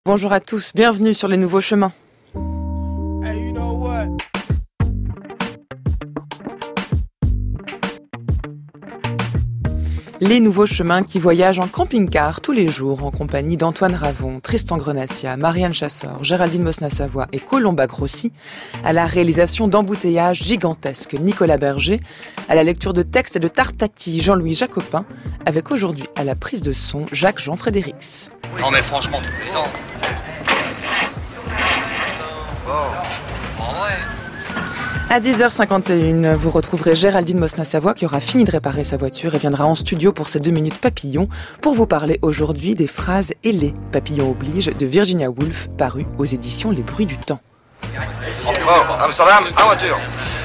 Bonjour à tous, bienvenue sur les nouveaux chemins. Les nouveaux chemins qui voyagent en camping-car tous les jours en compagnie d'Antoine Ravon, Tristan Grenassia, Marianne Chasseur, Géraldine Mosna-Savoie et Colomba Grossi, à la réalisation d'embouteillages gigantesques Nicolas Berger, à la lecture de textes et de tartati Jean-Louis Jacopin, avec aujourd'hui à la prise de son Jacques-Jean Frédérix. Non mais franchement, tu plaisantes. En vrai. À 10h51, vous retrouverez Géraldine Mosna-Savoie qui aura fini de réparer sa voiture et viendra en studio pour ses 2 minutes papillons pour vous parler aujourd'hui des phrases ailées, papillons oblige, de Virginia Woolf, paru aux éditions Les Bruits du Temps. Bon, Amsterdam, en voiture.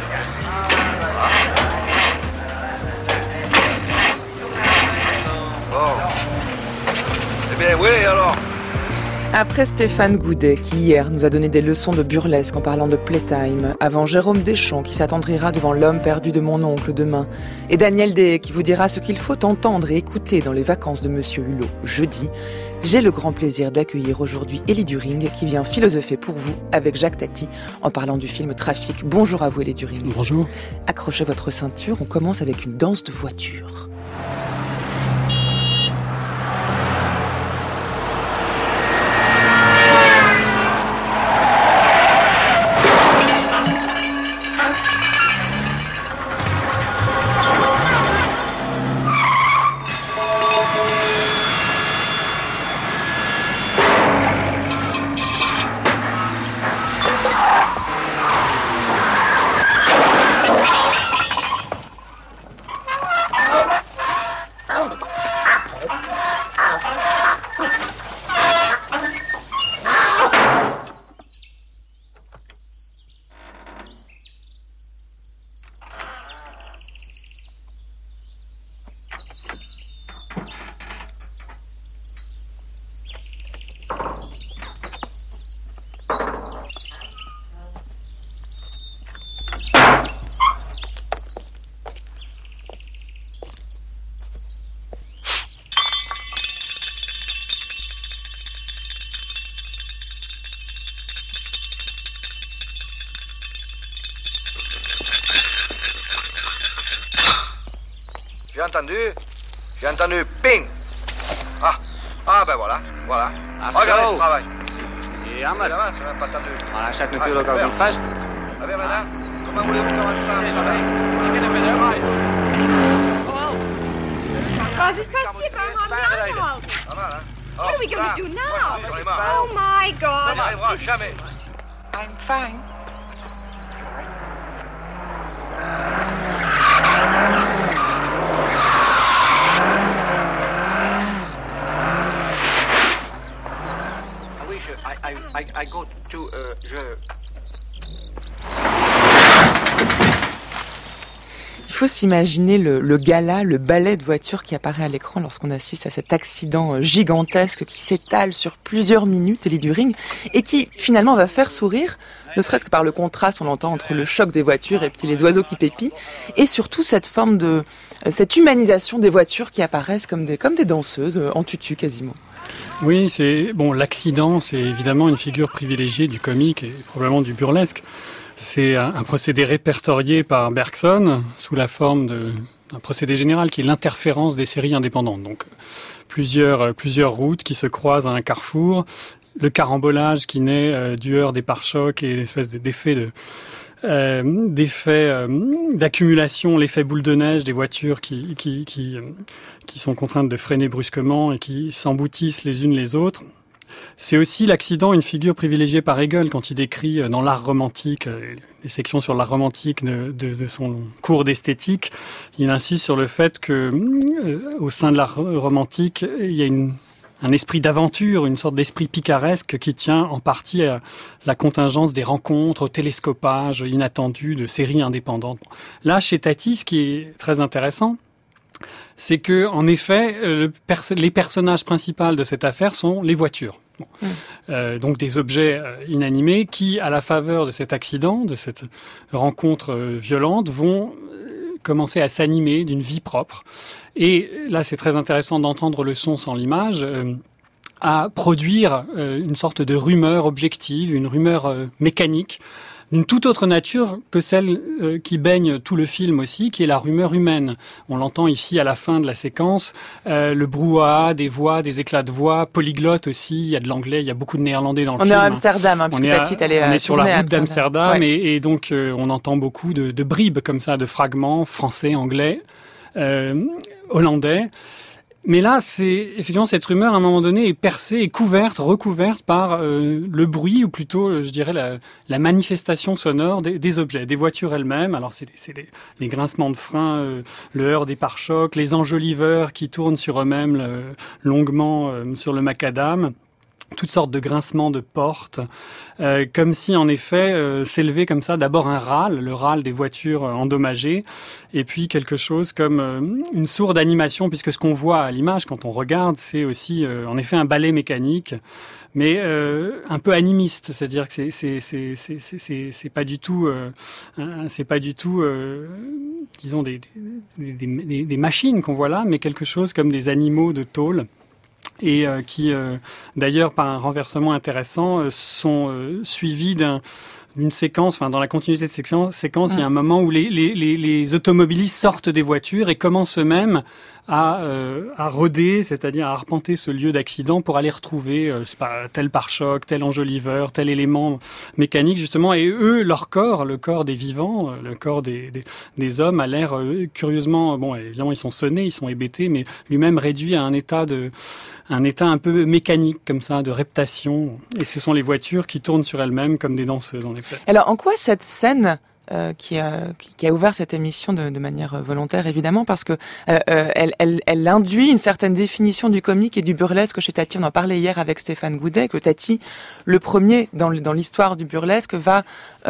Bon. Eh bien oui alors. Après Stéphane Goudet, qui hier nous a donné des leçons de burlesque en parlant de Playtime, avant Jérôme Deschamps qui s'attendrira devant l'homme perdu de mon oncle demain, et Daniel Day qui vous dira ce qu'il faut entendre et écouter dans les vacances de Monsieur Hulot jeudi, j'ai le grand plaisir d'accueillir aujourd'hui Élie During qui vient philosopher pour vous avec Jacques Tati en parlant du film Trafic. Bonjour à vous Élie During. Bonjour. Accrochez votre ceinture, on commence avec une danse de voiture. J'ai entendu ping. Ah ben voilà. Regardez ce travail. Ja, maar Évidemment, ça n'a pas attendu. Maar hij staat natuurlijk ook niet vast. Ah bien madame, comment voulez-vous commencer ça? Was ist passiert? Warum haben wir angehalten? Ça va, hein? What are we going to do now? J'en ai marre. Oh my Ça God! n'arrivera jamais. I'm fine. Ah oui, I go to, Il faut s'imaginer le gala, le ballet de voiture qui apparaît à l'écran lorsqu'on assiste à cet accident gigantesque qui s'étale sur plusieurs minutes, Élie During, et qui finalement va faire sourire, ne serait-ce que par le contraste on l'entend entre le choc des voitures et puis les oiseaux qui pépient, et surtout cette forme de, cette humanisation des voitures qui apparaissent comme des danseuses, en tutu quasiment. Oui, l'accident, c'est évidemment une figure privilégiée du comique et probablement du burlesque. C'est un procédé répertorié par Bergson sous la forme d'un procédé général qui est l'interférence des séries indépendantes. Donc plusieurs routes qui se croisent à un carrefour, le carambolage qui naît du heurt des pare-chocs et l'espèce d'effet d'accumulation, l'effet boule de neige des voitures qui sont contraintes de freiner brusquement et qui s'emboutissent les unes les autres. C'est aussi l'accident, une figure privilégiée par Hegel quand il décrit dans l'art romantique, les sections sur l'art romantique de son cours d'esthétique. Il insiste sur le fait que au sein de l'art romantique, il y a un esprit d'aventure, une sorte d'esprit picaresque qui tient en partie à la contingence des rencontres, au télescopage inattendu de séries indépendantes. Là, chez Tati, ce qui est très intéressant, c'est que, en effet, les personnages principaux de cette affaire sont les voitures. Donc des objets inanimés qui, à la faveur de cet accident, de cette rencontre violente, vont commencer à s'animer d'une vie propre. Et là, c'est très intéressant d'entendre le son sans l'image. à produire une sorte de rumeur objective, une rumeur mécanique, d'une toute autre nature que celle qui baigne tout le film aussi, qui est la rumeur humaine. On l'entend ici à la fin de la séquence, le brouhaha, des voix, des éclats de voix, polyglotte aussi, il y a de l'anglais, il y a beaucoup de néerlandais dans le film. On est à Amsterdam, puisque Tati est allée on est sur la route d'Amsterdam, ouais. et donc on entend beaucoup de bribes comme ça, de fragments, français, anglais, hollandais. Mais là, effectivement, cette rumeur, à un moment donné, est percée et recouverte par le bruit, ou plutôt, je dirais, la manifestation sonore des objets, des voitures elles-mêmes. Alors, c'est les grincements de frein, le heurt des pare-chocs, les enjoliveurs qui tournent sur eux-mêmes longuement sur le macadam. Toutes sortes de grincements de portes, comme si en effet s'élevait comme ça d'abord un râle, le râle des voitures endommagées, et puis quelque chose comme une sourde animation, puisque ce qu'on voit à l'image quand on regarde, c'est aussi en effet un ballet mécanique, mais un peu animiste, c'est-à-dire que c'est pas du tout disons des machines qu'on voit là, mais quelque chose comme des animaux de tôle. Et qui, d'ailleurs, par un renversement intéressant, sont suivis d'une séquence, enfin dans la continuité de séquence, il y a un moment où les automobilistes sortent des voitures et commencent eux-mêmes à rôder, c'est-à-dire à arpenter ce lieu d'accident pour aller retrouver tel pare-choc, tel enjoliveur, tel élément mécanique justement. Et eux, leur corps, le corps des vivants, le corps des hommes a l'air curieusement, bon évidemment ils sont sonnés, ils sont hébétés, mais lui-même réduit à un état un peu mécanique comme ça, de reptation. Et ce sont les voitures qui tournent sur elles-mêmes comme des danseuses en effet. Alors en quoi cette scène qui a ouvert cette émission de manière volontaire évidemment, parce que elle induit une certaine définition du comique et du burlesque chez Tati. On en parlait hier avec Stéphane Goudet, que Tati, le premier dans l'histoire du burlesque, va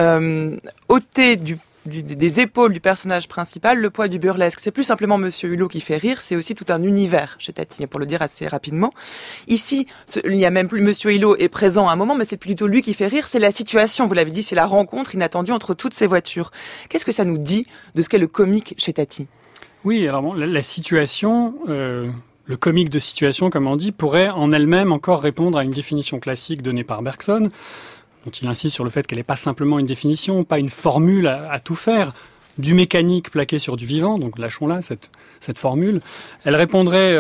ôter des épaules du personnage principal le poids du burlesque. C'est plus simplement Monsieur Hulot qui fait rire, c'est aussi tout un univers chez Tati, pour le dire assez rapidement. Ici, il n'y a même plus Monsieur Hulot est présent à un moment, mais c'est plutôt lui qui fait rire, c'est la situation, vous l'avez dit, c'est la rencontre inattendue entre toutes ces voitures. Qu'est-ce que ça nous dit de ce qu'est le comique chez Tati ? Oui, alors bon, la situation, le comique de situation, comme on dit, pourrait en elle-même encore répondre à une définition classique donnée par Bergson, dont il insiste sur le fait qu'elle n'est pas simplement une définition, pas une formule à tout faire, du mécanique plaqué sur du vivant, donc lâchons-la, cette formule. Elle répondrait,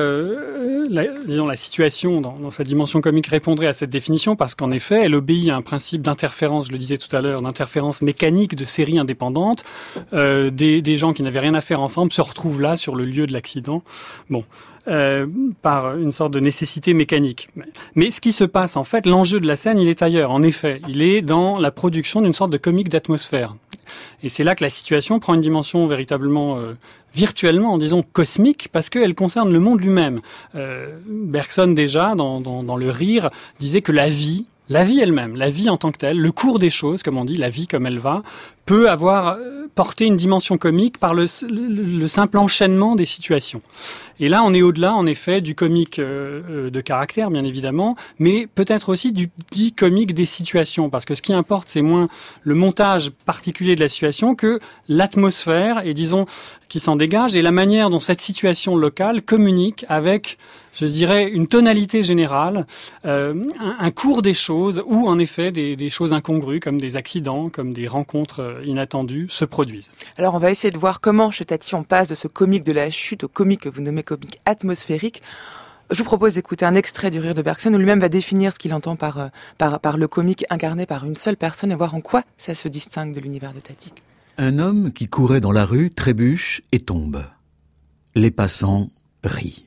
la situation dans sa dimension comique répondrait à cette définition parce qu'en effet, elle obéit à un principe d'interférence, je le disais tout à l'heure, d'interférence mécanique de séries indépendantes. Des gens qui n'avaient rien à faire ensemble se retrouvent là sur le lieu de l'accident. Bon. Par une sorte de nécessité mécanique. Mais ce qui se passe, en fait, l'enjeu de la scène, il est ailleurs. En effet, il est dans la production d'une sorte de comique d'atmosphère. Et c'est là que la situation prend une dimension véritablement, virtuellement, disons, cosmique, parce qu'elle concerne le monde lui-même. Bergson, déjà, dans Le Rire, disait que la vie elle-même, la vie en tant que telle, le cours des choses, comme on dit, la vie comme elle va, peut avoir porté une dimension comique par le simple enchaînement des situations. Et là, on est au-delà, en effet, du comique de caractère, bien évidemment, mais peut-être aussi du dit comique des situations, parce que ce qui importe, c'est moins le montage particulier de la situation que l'atmosphère, et disons, qui s'en dégage, et la manière dont cette situation locale communique avec, je dirais, une tonalité générale, un cours des choses, où, en effet, des choses incongrues, comme des accidents, comme des rencontres inattendues, se produisent. Alors, on va essayer de voir comment, chez Tati, on passe de ce comique de la chute au comique que vous nommez comique atmosphérique. Je vous propose d'écouter un extrait du Rire de Bergson où lui-même va définir ce qu'il entend par le comique incarné par une seule personne et voir en quoi ça se distingue de l'univers de Tati. Un homme qui courait dans la rue trébuche et tombe. Les passants rient.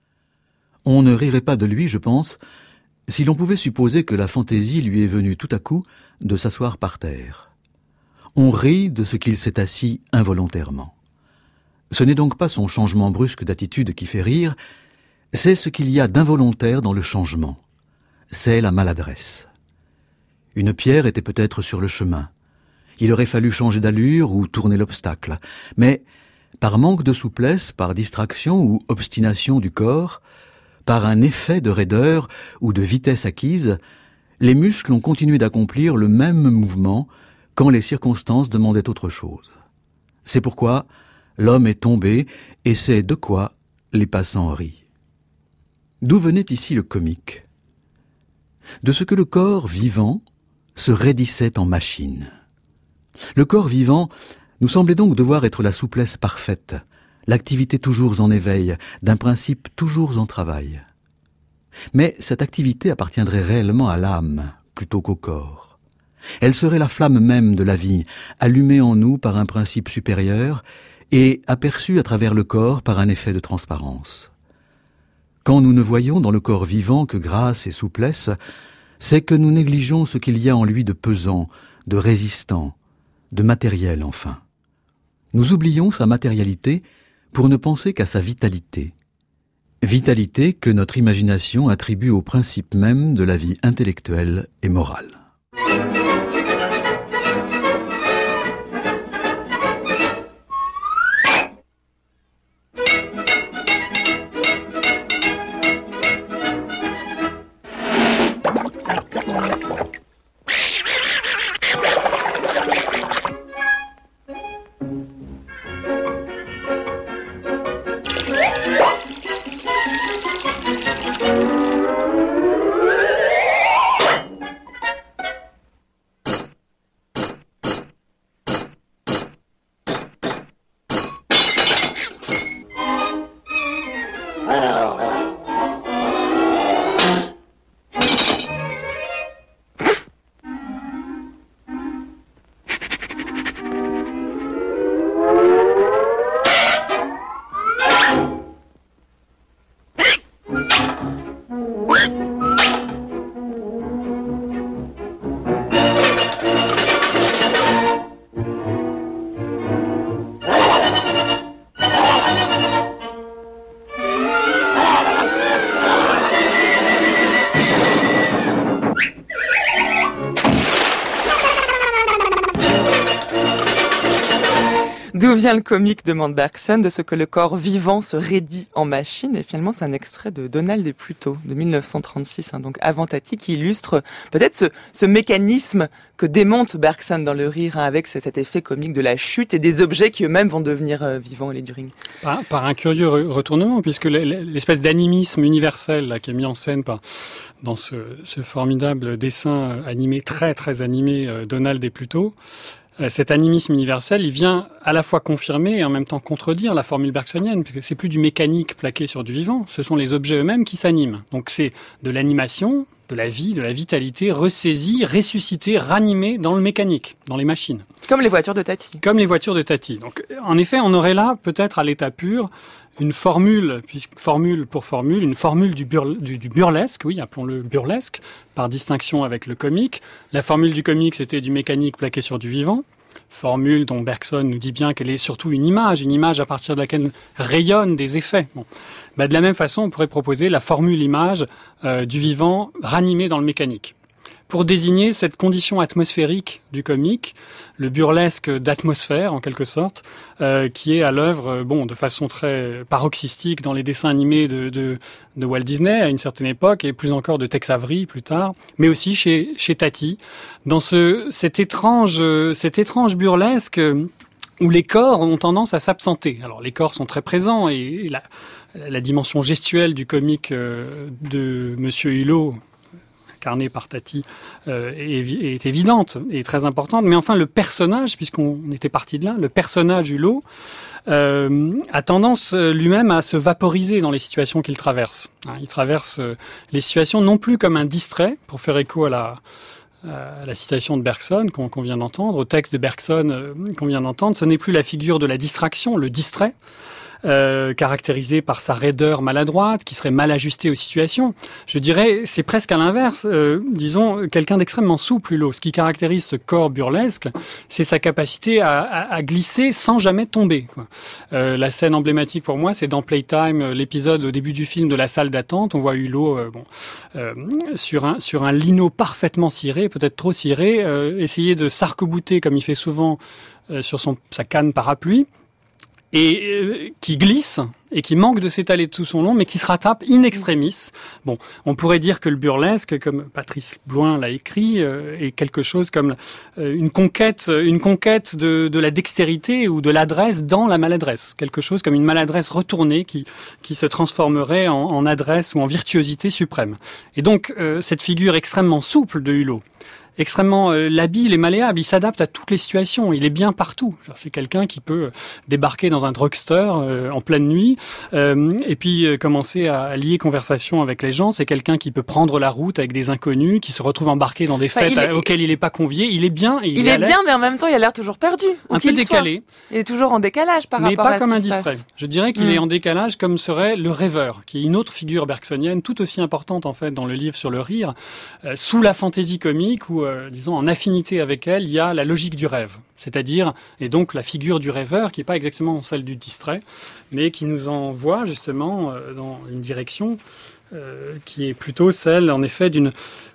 On ne rirait pas de lui, je pense, si l'on pouvait supposer que la fantaisie lui est venue tout à coup de s'asseoir par terre. On rit de ce qu'il s'est assis involontairement. Ce n'est donc pas son changement brusque d'attitude qui fait rire, c'est ce qu'il y a d'involontaire dans le changement. C'est la maladresse. Une pierre était peut-être sur le chemin. Il aurait fallu changer d'allure ou tourner l'obstacle. Mais, par manque de souplesse, par distraction ou obstination du corps, par un effet de raideur ou de vitesse acquise, les muscles ont continué d'accomplir le même mouvement quand les circonstances demandaient autre chose. C'est pourquoi l'homme est tombé et c'est de quoi les passants rient. D'où venait ici le comique ? de ce que le corps vivant se raidissait en machine. Le corps vivant nous semblait donc devoir être la souplesse parfaite, l'activité toujours en éveil, d'un principe toujours en travail. Mais cette activité appartiendrait réellement à l'âme plutôt qu'au corps. Elle serait la flamme même de la vie, allumée en nous par un principe supérieur et aperçue à travers le corps par un effet de transparence. Quand nous ne voyons dans le corps vivant que grâce et souplesse, c'est que nous négligeons ce qu'il y a en lui de pesant, de résistant, de matériel enfin. Nous oublions sa matérialité pour ne penser qu'à sa vitalité. Vitalité que notre imagination attribue au principe même de la vie intellectuelle et morale. D'où vient le comique, demande Bergson, de ce que le corps vivant se raidit en machine. Et finalement, c'est un extrait de Donald et Pluto, de 1936, donc avant Tati, qui illustre peut-être ce mécanisme que démonte Bergson dans Le Rire, avec cet effet comique de la chute et des objets qui eux-mêmes vont devenir vivants, les Düring. Par un curieux retournement, puisque l'espèce d'animisme universel là, qui est mis en scène dans ce formidable dessin animé, très très animé, Donald et Pluto, cet animisme universel, il vient à la fois confirmer et en même temps contredire la formule bergsonienne, puisque c'est plus du mécanique plaqué sur du vivant, ce sont les objets eux-mêmes qui s'animent. Donc c'est de l'animation, de la vie, de la vitalité, ressaisie, ressuscitée, ranimée dans le mécanique, dans les machines. Comme les voitures de Tati. Comme les voitures de Tati. Donc en effet, on aurait là, peut-être à l'état pur, une formule, une formule du burlesque, oui, appelons-le burlesque, par distinction avec le comique. La formule du comique, c'était du mécanique plaqué sur du vivant. Formule dont Bergson nous dit bien qu'elle est surtout une image à partir de laquelle rayonnent des effets. Bon. De la même façon, on pourrait proposer la formule image du vivant ranimé dans le mécanique. Pour désigner cette condition atmosphérique du comique, le burlesque d'atmosphère en quelque sorte, qui est à l'œuvre, de façon très paroxystique dans les dessins animés de Walt Disney à une certaine époque, et plus encore de Tex Avery plus tard, mais aussi chez Tati, dans cet étrange burlesque où les corps ont tendance à s'absenter. Alors les corps sont très présents et la dimension gestuelle du comique de Monsieur Hulot, incarné par Tati, est évidente et très importante. Mais enfin, le personnage, puisqu'on était parti de là, le personnage Hulot a tendance lui-même à se vaporiser dans les situations qu'il traverse. Il traverse les situations non plus comme un distrait, pour faire écho à la citation de Bergson qu'on vient d'entendre, au texte de Bergson qu'on vient d'entendre. Ce n'est plus la figure de la distraction, le distrait, caractérisé par sa raideur maladroite, qui serait mal ajustée aux situations. Je dirais, c'est presque à l'inverse. Disons, quelqu'un d'extrêmement souple, Hulot. Ce qui caractérise ce corps burlesque, c'est sa capacité à glisser sans jamais tomber, quoi. La scène emblématique pour moi, c'est dans Playtime, l'épisode au début du film de la salle d'attente. On voit Hulot sur un lino parfaitement ciré, peut-être trop ciré, essayer de s'arc-bouter comme il fait souvent sur sa canne parapluie, et qui glisse et qui manque de s'étaler tout son long, mais qui se rattrape in extremis. Bon, on pourrait dire que le burlesque, comme Patrice Bloin l'a écrit, est quelque chose comme une conquête de la dextérité ou de l'adresse dans la maladresse. Quelque chose comme une maladresse retournée qui se transformerait en adresse ou en virtuosité suprême. Et donc, cette figure extrêmement souple de Hulot, extrêmement labile et malléable, il s'adapte à toutes les situations, il est bien partout. C'est quelqu'un qui peut débarquer dans un drugstore en pleine nuit et puis commencer à lier conversation avec les gens. C'est quelqu'un qui peut prendre la route avec des inconnus, qui se retrouve embarqué dans des fêtes auxquelles il n'est pas convié. Il est bien. Il est bien, mais en même temps, il a l'air toujours perdu. Un peu décalé. Il est toujours en décalage par rapport à ce qui se passe. Mais pas comme un distrait. Je dirais qu'il est en décalage comme serait le rêveur, qui est une autre figure bergsonienne, tout aussi importante en fait dans le livre sur le rire, sous la fantaisie comique où disons, en affinité avec elle, il y a la logique du rêve. C'est-à-dire, et donc la figure du rêveur, qui n'est pas exactement celle du distrait, mais qui nous envoie justement dans une direction qui est plutôt celle, en effet, d'une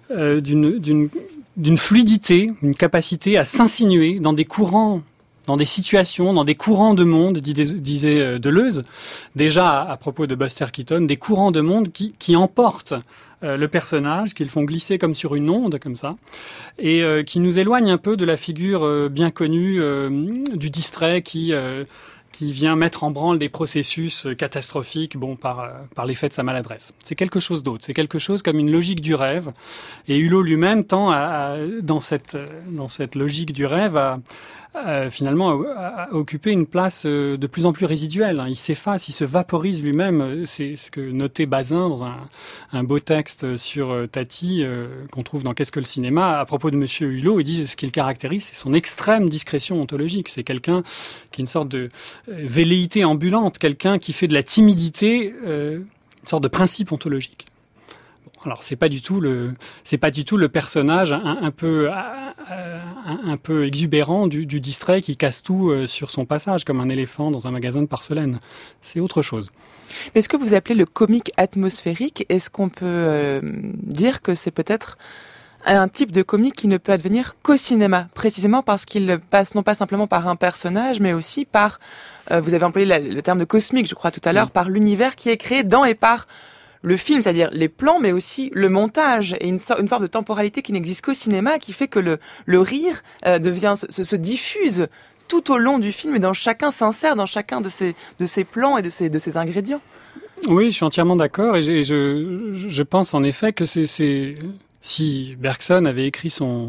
fluidité, une capacité à s'insinuer dans des courants, dans des situations, dans des courants de monde, disait Deleuze, déjà à propos de Buster Keaton, des courants de monde qui emportent le personnage, qui le font glisser comme sur une onde, comme ça, et qui nous éloigne un peu de la figure bien connue du distrait qui vient mettre en branle des processus catastrophiques par l'effet de sa maladresse. C'est quelque chose d'autre, c'est quelque chose comme une logique du rêve, et Hulot lui-même tend dans cette logique du rêve finalement à occuper une place de plus en plus résiduelle. Il s'efface, il se vaporise lui-même. C'est ce que notait Bazin dans un beau texte sur Tati qu'on trouve dans Qu'est-ce que le cinéma à propos de Monsieur Hulot. Il dit ce qui le caractérise, c'est son extrême discrétion ontologique. C'est quelqu'un qui est une sorte de velléité ambulante, quelqu'un qui fait de la timidité une sorte de principe ontologique. Alors c'est pas du tout le personnage un peu exubérant du distrait qui casse tout sur son passage comme un éléphant dans un magasin de porcelaine. C'est autre chose. Mais ce que vous appelez le comique atmosphérique, est-ce qu'on peut dire que c'est peut-être un type de comique qui ne peut advenir qu'au cinéma, précisément parce qu'il passe non pas simplement par un personnage, mais aussi par, vous avez employé le terme de cosmique, je crois tout à l'heure, par l'univers qui est créé dans et par le film, c'est-à-dire les plans, mais aussi le montage et une forme de temporalité qui n'existe qu'au cinéma, qui fait que le rire se diffuse tout au long du film et s'insère dans chacun de ces plans et de ces ingrédients. Oui, je suis entièrement d'accord et je pense en effet que si Bergson avait écrit son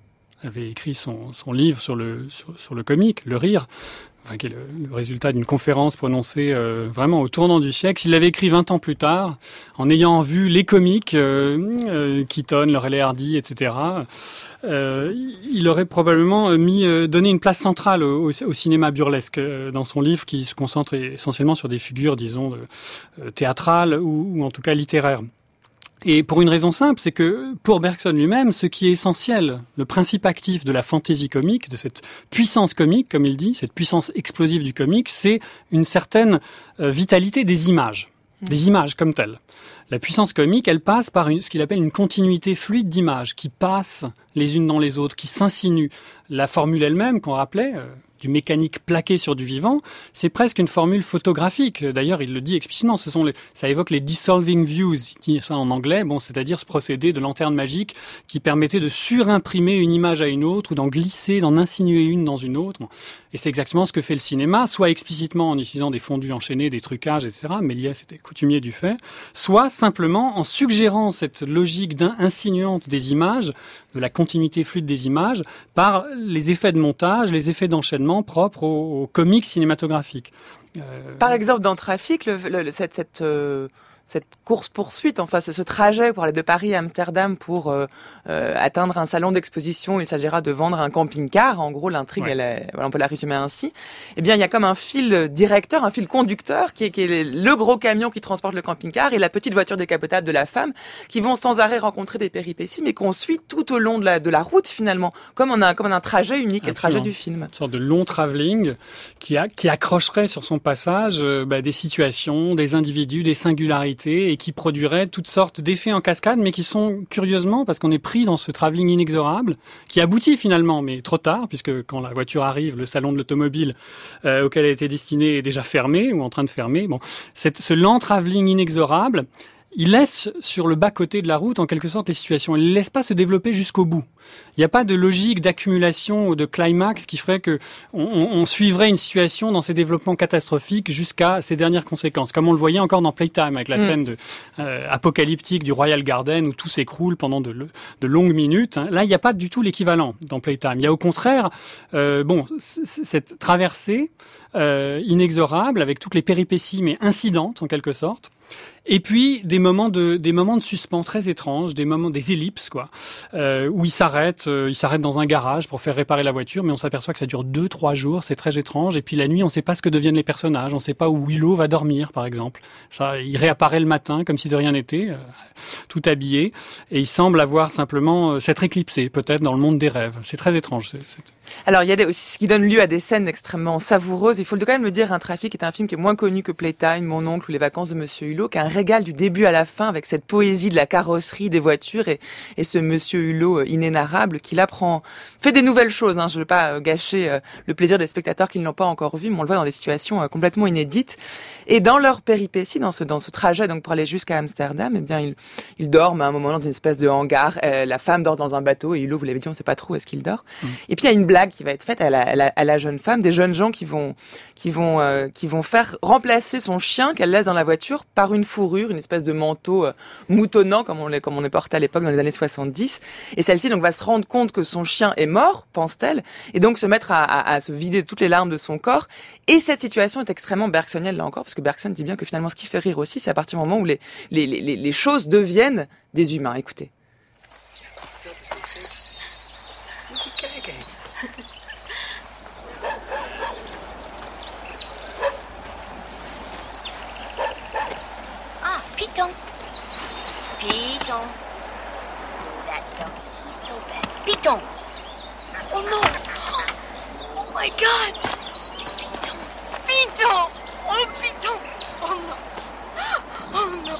livre sur le comique, le rire, qui est le résultat d'une conférence prononcée vraiment au tournant du siècle. S'il l'avait écrit 20 ans plus tard, en ayant vu les comiques, Keaton, Laurel et Hardy, etc., il aurait probablement donné une place centrale au cinéma burlesque dans son livre qui se concentre essentiellement sur des figures, disons, théâtrales ou en tout cas littéraires. Et pour une raison simple, c'est que pour Bergson lui-même, ce qui est essentiel, le principe actif de la fantaisie comique, de cette puissance comique, comme il dit, cette puissance explosive du comique, c'est une certaine vitalité des images comme telles. La puissance comique, elle passe par ce qu'il appelle une continuité fluide d'images, qui passent les unes dans les autres, qui s'insinuent. La formule elle-même, qu'on rappelait, du mécanique plaqué sur du vivant, c'est presque une formule photographique. D'ailleurs, il le dit explicitement. Ça évoque les dissolving views, ça en anglais, c'est-à-dire ce procédé de lanterne magique qui permettait de surimprimer une image à une autre ou d'en glisser, d'en insinuer une dans une autre. Et c'est exactement ce que fait le cinéma, soit explicitement en utilisant des fondus enchaînés, des trucages, etc. Méliès était coutumier du fait, soit simplement en suggérant cette logique insinuante des images, de la continuité fluide des images, par les effets de montage, les effets d'enchaînement propres au comique cinématographique. Par exemple, dans Trafic, cette course-poursuite, enfin ce trajet pour aller de Paris à Amsterdam pour atteindre un salon d'exposition, il s'agira de vendre un camping-car. En gros, l'intrigue, on peut la résumer ainsi. Eh bien, il y a comme un fil directeur, un fil conducteur qui est le gros camion qui transporte le camping-car et la petite voiture décapotable de la femme qui vont sans arrêt rencontrer des péripéties, mais qu'on suit tout au long de la route finalement, comme un trajet unique, le trajet du film. Une sorte de long travelling qui accrocherait sur son passage des situations, des individus, des singularités, vérité et qui produirait toutes sortes d'effets en cascade, mais qui sont curieusement, parce qu'on est pris dans ce travelling inexorable, qui aboutit finalement, mais trop tard, puisque quand la voiture arrive, le salon de l'automobile auquel elle était destinée est déjà fermé ou en train de fermer. Bon, ce lent travelling inexorable, il laisse sur le bas-côté de la route, en quelque sorte, les situations. Il ne laisse pas se développer jusqu'au bout. Il n'y a pas de logique d'accumulation ou de climax qui ferait que on suivrait une situation dans ses développements catastrophiques jusqu'à ses dernières conséquences. Comme on le voyait encore dans Playtime, avec la scène apocalyptique du Royal Garden où tout s'écroule pendant de longues minutes. Là, il n'y a pas du tout l'équivalent dans Playtime. Il y a au contraire, cette traversée inexorable avec toutes les péripéties, mais incidentes en quelque sorte. Et puis des moments de suspens très étranges, des ellipses quoi, où il s'arrête dans un garage pour faire réparer la voiture, mais on s'aperçoit que ça dure 2-3 jours, c'est très étrange. Et puis la nuit, on ne sait pas ce que deviennent les personnages, on ne sait pas où Willow va dormir par exemple. Ça, il réapparaît le matin comme si de rien n'était, tout habillé, et il semble avoir simplement s'être éclipsé, peut-être dans le monde des rêves. C'est très étrange. Alors il y a aussi ce qui donne lieu à des scènes extrêmement savoureuses. Il faut quand même le dire, Trafic est un film qui est moins connu que Playtime, Mon oncle ou Les vacances de Monsieur Hulot, qui a un régal du début à la fin avec cette poésie de la carrosserie, des voitures et ce Monsieur Hulot inénarrable qui là fait des nouvelles choses. Je ne veux pas gâcher le plaisir des spectateurs qui ne l'ont pas encore vu, mais on le voit dans des situations complètement inédites. Et dans leur péripétie, dans ce trajet donc pour aller jusqu'à Amsterdam, eh bien ils dorment à un moment dans une espèce de hangar. La femme dort dans un bateau et Hulot, vous l'avez dit, on ne sait pas trop où est-ce qu'il dort. Et puis il y a une blague qui va être faite à la jeune femme, des jeunes gens qui vont faire remplacer son chien qu'elle laisse dans la voiture par une fourrure, une espèce de manteau moutonnant comme on les portait à l'époque dans les années 70. Et celle-ci donc va se rendre compte que son chien est mort, pense-t-elle, et donc se mettre à se vider toutes les larmes de son corps. Et cette situation est extrêmement bergsonienne là encore, parce que Bergson dit bien que finalement ce qui fait rire aussi, c'est à partir du moment où les choses deviennent des humains. Écoutez. Python. Python. Oh, that dog, he's so bad. Python. Oh no. Oh my God. Python. Python. Oh, Python. Oh no. Oh no.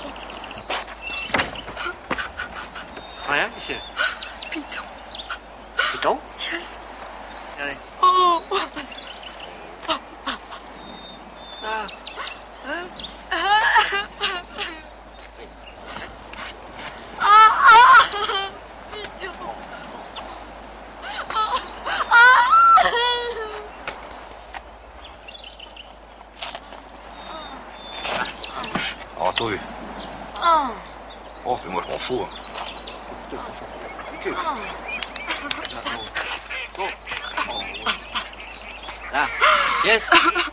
Rien, monsieur. Python. Python? Yes. Allez. Oh. Ah. Hein? Oh, t'as vu? Oh, mais moi je m'en fous. Là. Yes.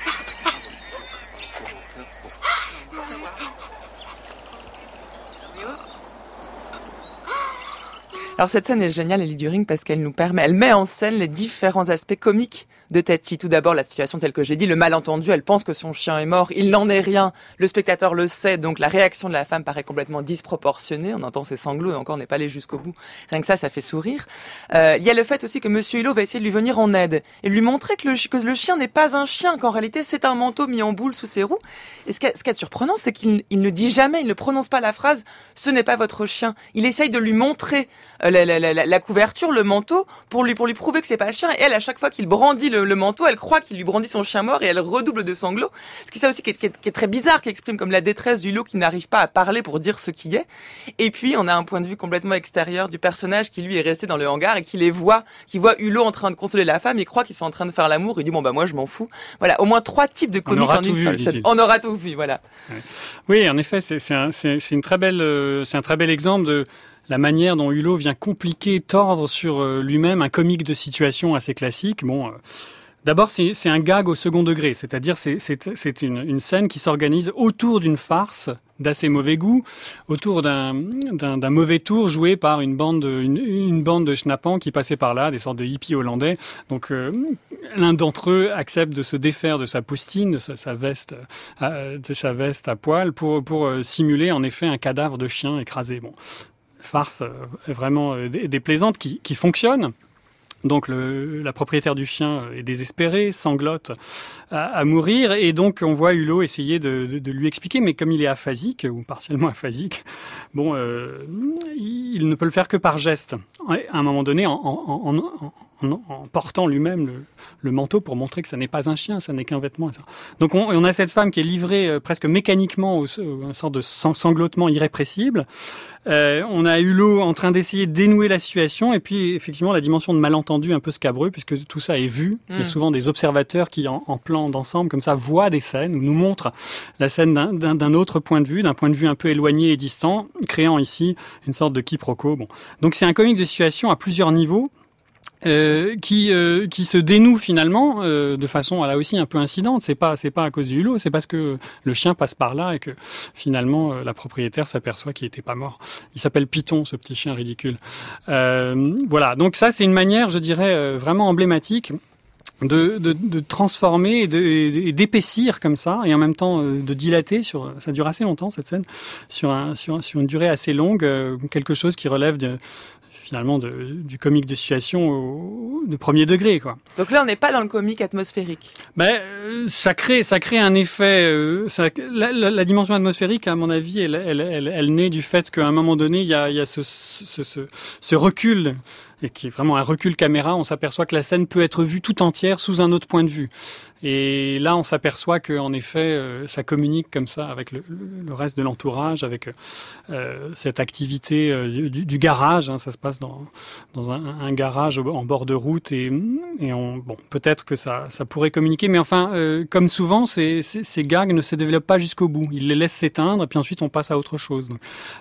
Alors cette scène est géniale, Ellie During, parce qu'elle met en scène les différents aspects comiques de Tati. Tout d'abord, la situation telle que j'ai dit, le malentendu, elle pense que son chien est mort, il n'en est rien, le spectateur le sait, donc la réaction de la femme paraît complètement disproportionnée, on entend ses sanglots et encore on n'est pas allé jusqu'au bout. Rien que ça fait sourire. Il y a le fait aussi que Monsieur Hulot va essayer de lui venir en aide et lui montrer que le chien n'est pas un chien, qu'en réalité c'est un manteau mis en boule sous ses roues. Et ce qui est surprenant, c'est qu'il ne dit jamais, il ne prononce pas la phrase « ce n'est pas votre chien ». Il essaye de lui montrer la couverture, le manteau, pour lui prouver que c'est pas le chien. Et elle, à chaque fois qu'il brandit le manteau, elle croit qu'il lui brandit son chien mort et elle redouble de sanglots. Ce qui est ça aussi qui est très bizarre, qui exprime comme la détresse du Hulot qui n'arrive pas à parler pour dire ce qui est. Et puis, on a un point de vue complètement extérieur du personnage qui lui est resté dans le hangar et qui voit Hulot en train de consoler la femme. Il croit qu'ils sont en train de faire l'amour. Il dit bon bah moi je m'en fous. Voilà, au moins 3 types de comiques en une seule. On aura tout vu, voilà. Oui, en effet, c'est un très bel exemple de la manière dont Hulot vient compliquer, tordre sur lui-même un comique de situation assez classique. Bon, d'abord, c'est un gag au second degré, c'est-à-dire c'est une scène qui s'organise autour d'une farce d'assez mauvais goût, autour d'un mauvais tour joué par une bande de schnappants qui passaient par là, des sortes de hippies hollandais. Donc l'un d'entre eux accepte de se défaire de sa poustine, de sa veste à poil, pour simuler en effet un cadavre de chien écrasé. Bon, farce vraiment déplaisante qui fonctionne. Donc la propriétaire du chien est désespérée, sanglote à mourir, et donc on voit Hulot essayer de lui expliquer, mais comme il est aphasique, ou partiellement aphasique, bon, il ne peut le faire que par geste. À un moment donné, en portant lui-même le manteau pour montrer que ça n'est pas un chien, ça n'est qu'un vêtement. Donc on a cette femme qui est livrée presque mécaniquement à une sorte de sanglotement irrépressible. On a Hulot en train d'essayer de dénouer la situation, et puis effectivement la dimension de malentendu un peu scabreux, puisque tout ça est vu. Il y a souvent des observateurs qui en plan d'ensemble comme ça voient des scènes ou nous montrent la scène d'un autre point de vue, d'un point de vue un peu éloigné et distant, créant ici une sorte de quiproquo. Bon. Donc c'est un comique de situation à plusieurs niveaux. Qui se dénoue finalement de façon là aussi un peu incidente. C'est pas à cause du Hulot, c'est parce que le chien passe par là et que finalement la propriétaire s'aperçoit qu'il était pas mort. Il s'appelle Python, ce petit chien ridicule. Voilà, donc ça c'est une manière, je dirais, vraiment emblématique de transformer et d'épaissir comme ça, et en même temps de dilater ça dure assez longtemps cette scène, sur une durée assez longue, quelque chose qui relève finalement du comique de situation de premier degré, quoi. Donc là, on n'est pas dans le comique atmosphérique. Ben, ça crée un effet. La dimension atmosphérique, à mon avis, elle naît du fait qu'à un moment donné, il y a ce recul, et qui est vraiment un recul caméra. On s'aperçoit que la scène peut être vue tout entière sous un autre point de vue. Et là, on s'aperçoit qu'en effet, ça communique comme ça avec le reste de l'entourage, avec cette activité du garage. Hein, ça se passe dans un garage en bord de route, et bon, peut-être que ça pourrait communiquer, mais enfin, comme souvent, ces gags ne se développent pas jusqu'au bout. Ils les laissent s'éteindre, et puis ensuite on passe à autre chose.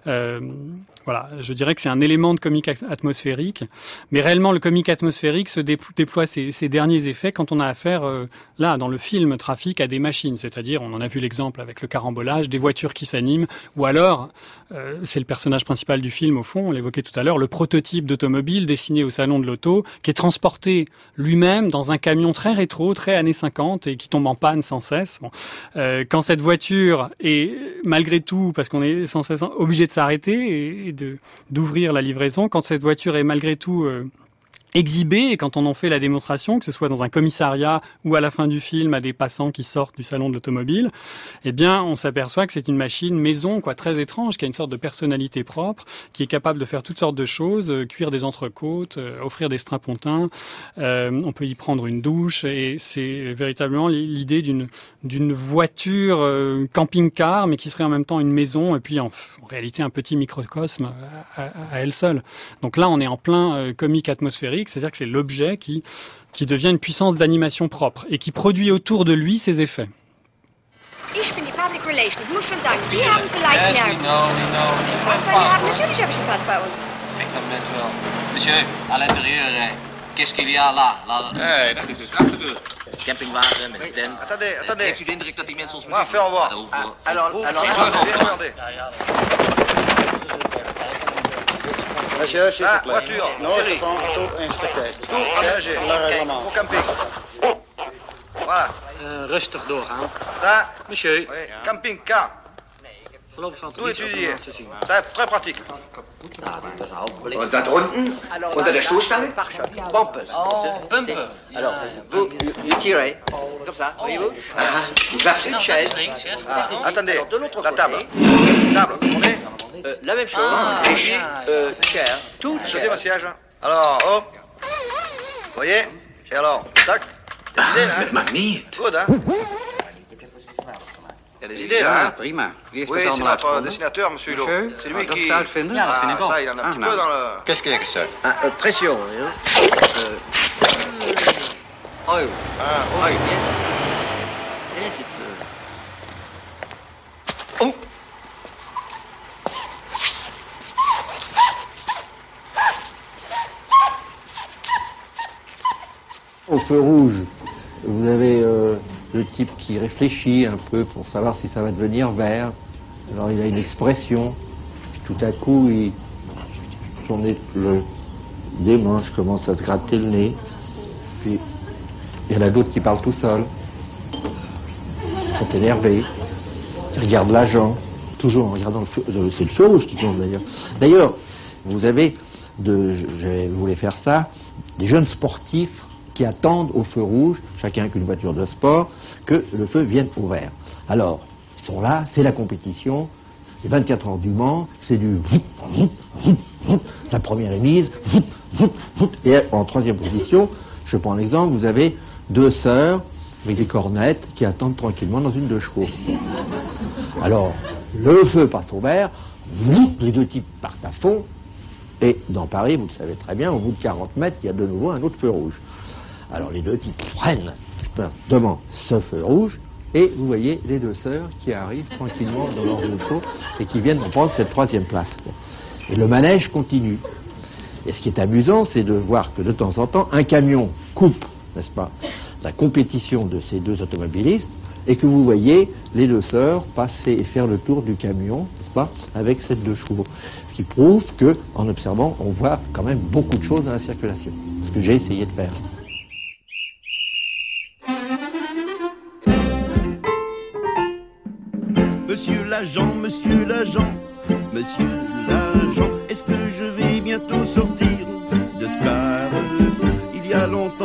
Voilà, je dirais que c'est un élément de comique atmosphérique, mais réellement le comique atmosphérique se déploie ses derniers effets quand on a affaire là dans le film Trafic à des machines, c'est-à-dire on en a vu l'exemple avec le carambolage, des voitures qui s'animent, ou alors c'est le personnage principal du film au fond, on l'évoquait tout à l'heure, le prototype d'automobile dessiné au salon de l'auto qui est transporté lui-même dans un camion très rétro, très années 50 et qui tombe en panne sans cesse. Bon. Quand cette voiture est malgré tout, parce qu'on est sans cesse obligé de s'arrêter et d'ouvrir la livraison, quand cette voiture est malgré tout exhibée, et quand on en fait la démonstration, que ce soit dans un commissariat ou à la fin du film à des passants qui sortent du salon de l'automobile, eh bien on s'aperçoit que c'est une machine maison, quoi, très étrange, qui a une sorte de personnalité propre, qui est capable de faire toutes sortes de choses, cuire des entrecôtes, offrir des strapontins, on peut y prendre une douche, et c'est véritablement l'idée d'une voiture camping-car, mais qui serait en même temps une maison, et puis en réalité un petit microcosme à elle seule. Donc là on est en plein comique atmosphérique, c'est-à-dire que c'est l'objet qui devient une puissance d'animation propre et qui produit autour de lui ses effets. Ich bin die Public Relations. Ich muss schon sagen, die haben vielleicht Yes, mehr. we know. Pass bei dir haben. Natürlich habe ich einen Pass bei uns. Kijk dan met wel. Monsieur, à l'intérieur, qu'est-ce qu'il y a là? Nee, dat is dus achterdeur. Campingwagen met tent. Attendez. Heeft u de indruk dat die mensen ons Maar fais au revoir. Alors, Regardez. Monsieur, s'il vous plaît. Voiture. Non, Série. zo inspecteur. Aménagé. Pour camping. Voilà. rustig doorgaan. Ça, Monsieur. oui, camping-car. Voorlopig valt er Tout niets op étudié. te zien. Ça va être très pratique. Und da drunten, unter der Stoßstange? Pumpen. Alors, vous tirez. Comme ça, voyez-vous? Ah, vous clapsez. Une chaise. Attendez, Alors, de l'autre la côté, table. Table, vous comprenez? la même chose. Et puis, chair. Toute Deuxième chair. assiège. Alors, hop. Vous voyez? Et alors, tac. Des idées, là, hein? Magniet. Good, hein? Il y a des idées, là, hein? prima. Wie heeft Oui, het c'est allemaal notre uitgevonden? dessinateur, monsieur Hulot. Monsieur? C'est lui Dat qui... is de uitvinder? Ja, dat vind ik ook. Ça, il en a un petit nou. peu dans le... Qu'est-ce qu'il y a que ça? Pression. Oil. Ah, Oil, yes. Yes, it's... Oh! Au feu rouge, vous avez le type qui réfléchit un peu pour savoir si ça va devenir vert. Alors il a une expression, puis tout à coup, le démange commence à se gratter le nez. Puis il y en a d'autres qui parlent tout seuls. Ils sont énervés. Ils regardent l'agent, toujours en regardant le feu. C'est le feu rouge qui compte d'ailleurs. D'ailleurs, vous avez je voulais faire ça, des jeunes sportifs qui attendent au feu rouge, chacun avec une voiture de sport, que le feu vienne au vert. Alors, ils sont là, c'est la compétition, les 24 heures du Mans, c'est du la première est mise, et en troisième position, je prends l'exemple, vous avez 2 sœurs avec des cornettes qui attendent tranquillement dans une 2 chevaux. Alors, le feu passe au vert, les 2 types partent à fond, et dans Paris, vous le savez très bien, au bout de 40 mètres, il y a de nouveau un autre feu rouge. Alors les 2 types freinent devant ce feu rouge, et vous voyez les 2 sœurs qui arrivent tranquillement dans leur 2 chevaux et qui viennent prendre cette 3e place. Et le manège continue. Et ce qui est amusant, c'est de voir que de temps en temps, un camion coupe, n'est-ce pas, la compétition de ces 2 automobilistes, et que vous voyez les 2 sœurs passer et faire le tour du camion, n'est-ce pas, avec cette 2 chevaux. Ce qui prouve que, en observant, on voit quand même beaucoup de choses dans la circulation. Ce que j'ai essayé de faire. Monsieur l'agent, est-ce que je vais bientôt sortir de ce carrefour? Il y a longtemps,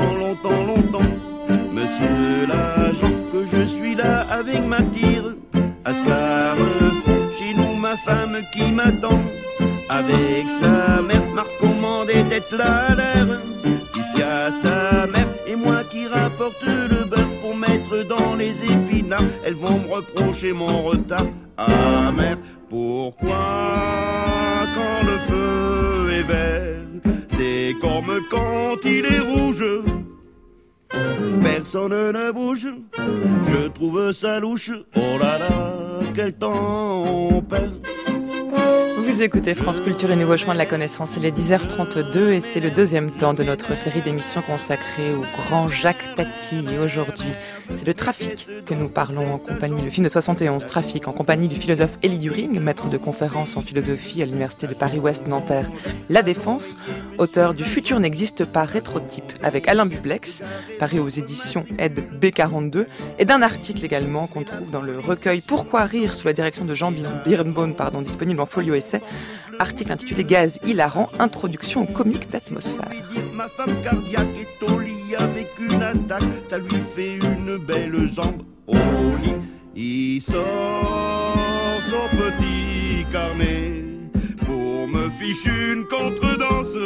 monsieur l'agent, que je suis là avec ma tire à ce carrefour. Chez nous, ma femme qui m'attend avec sa mère m'a recommandé d'être là à l'heure, puisqu'il y a sa mère et moi qui rapporte le beurre pour mettre dans les épinards. Elles vont me reprocher mon retard. Ah mère, pourquoi quand le feu est vert, c'est comme quand il est rouge? Personne ne bouge, je trouve ça louche. Oh là là, quel temps on perd. Vous écoutez France Culture, le nouveau chemin de la connaissance. Il est 10h32 et c'est le 2e temps de notre série d'émissions consacrée au grand Jacques Tati. Et aujourd'hui, c'est de Trafic que nous parlons en compagnie, le film de 71, Trafic, en compagnie du philosophe Élie During, maître de conférences en philosophie à l'université de Paris-Ouest Nanterre La Défense, auteur du Futur n'existe pas rétrotype avec Alain Bublex, paru aux éditions Ed B42, et d'un article également qu'on trouve dans le recueil Pourquoi rire sous la direction de Jean Birnbaum, disponible en folio essai. Article intitulé Gaz hilarant, introduction au comique d'atmosphère. Ma femme cardiaque est au lit avec une attaque, ça lui fait une belle jambe au lit. Il sort son petit carnet pour me ficher une contredanse.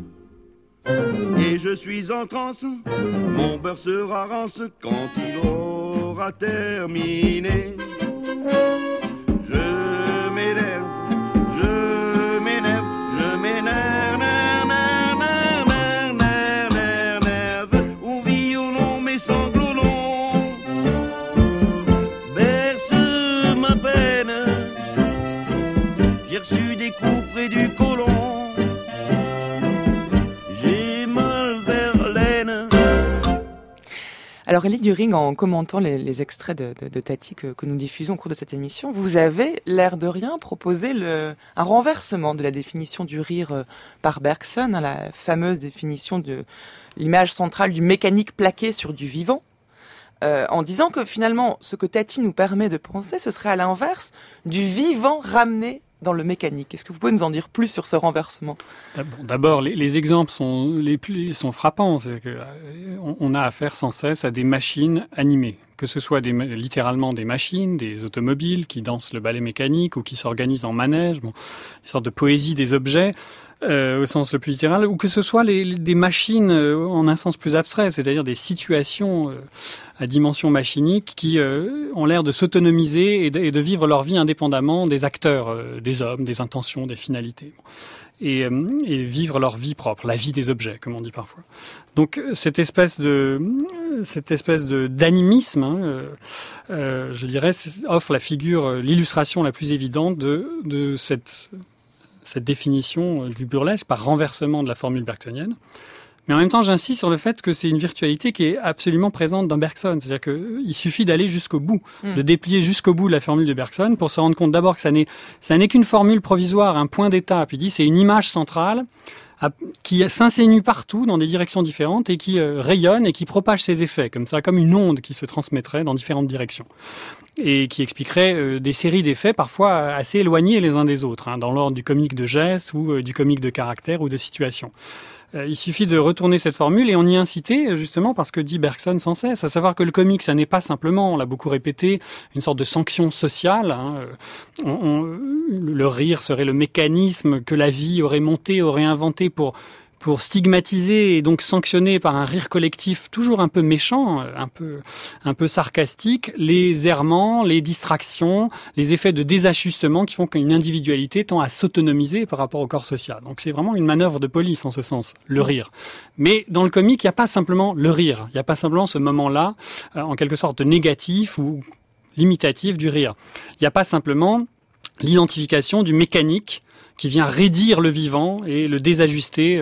Et je suis en transe, mon beurre sera rance quand il aura terminé. Je m'énerve. Sanglots longs berce ma peine. J'ai reçu des coups près du côlon. J'ai mal vers l'aine. Alors Élie During, en commentant les extraits de Tati que nous diffusons au cours de cette émission, vous avez, l'air de rien, proposé un renversement de la définition du rire par Bergson, la fameuse définition de l'image centrale du mécanique plaqué sur du vivant, en disant que finalement, ce que Tati nous permet de penser, ce serait à l'inverse du vivant ramené dans le mécanique. Est-ce que vous pouvez nous en dire plus sur ce renversement ? D'abord, les exemples sont frappants. C'est que, on a affaire sans cesse à des machines animées, que ce soit littéralement des machines, des automobiles qui dansent le ballet mécanique ou qui s'organisent en manège, une sorte de poésie des objets. Au sens le plus littéral, ou que ce soit des machines en un sens plus abstrait, c'est-à-dire des situations à dimension machinique qui ont l'air de s'autonomiser et de vivre leur vie indépendamment des acteurs, des hommes, des intentions, des finalités. Et vivre leur vie propre, la vie des objets, comme on dit parfois. Donc cette espèce d'animisme, je dirais, offre l'illustration la plus évidente de cette définition du burlesque par renversement de la formule bergsonienne. Mais en même temps, j'insiste sur le fait que c'est une virtualité qui est absolument présente dans Bergson. C'est-à-dire qu'il suffit d'aller jusqu'au bout, de déplier jusqu'au bout la formule de Bergson pour se rendre compte d'abord que ça n'est qu'une formule provisoire, un point d'état. Puis il dit c'est une image centrale qui s'insinue partout dans des directions différentes et qui rayonne et qui propage ses effets, comme une onde qui se transmettrait dans différentes directions. et qui expliquerait des séries d'effets parfois assez éloignés les uns des autres, dans l'ordre du comique de geste ou du comique de caractère ou de situation. Il suffit de retourner cette formule et on y est incité justement parce que dit Bergson sans cesse, à savoir que le comique, ça n'est pas simplement, on l'a beaucoup répété, une sorte de sanction sociale. Le rire serait le mécanisme que la vie aurait monté, aurait inventé pour stigmatiser et donc sanctionner par un rire collectif toujours un peu méchant, un peu sarcastique, les errements, les distractions, les effets de désajustement qui font qu'une individualité tend à s'autonomiser par rapport au corps social. Donc c'est vraiment une manœuvre de police en ce sens, le rire. Mais dans le comique, il n'y a pas simplement le rire, il n'y a pas simplement ce moment-là, en quelque sorte négatif ou limitatif du rire. Il n'y a pas simplement l'identification du mécanique qui vient raidir le vivant et le désajuster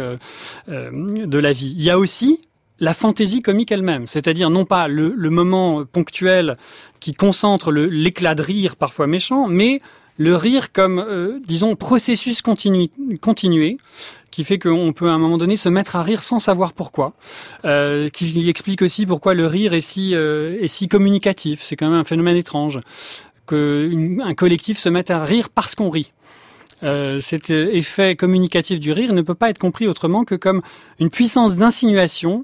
de la vie. Il y a aussi la fantaisie comique elle-même, c'est-à-dire non pas le moment ponctuel qui concentre l'éclat de rire parfois méchant, mais le rire comme, disons, processus continué, qui fait qu'on peut à un moment donné se mettre à rire sans savoir pourquoi, qui explique aussi pourquoi le rire est si communicatif. C'est quand même un phénomène étrange qu'un collectif se mette à rire parce qu'on rit. Cet effet communicatif du rire ne peut pas être compris autrement que comme une puissance d'insinuation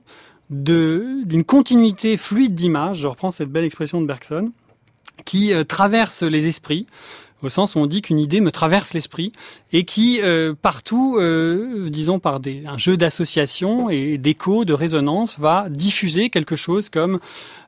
d'une continuité fluide d'images, je reprends cette belle expression de Bergson, qui traverse les esprits, au sens où on dit qu'une idée me traverse l'esprit, et qui, partout, disons par un jeu d'association et d'écho, de résonance, va diffuser quelque chose comme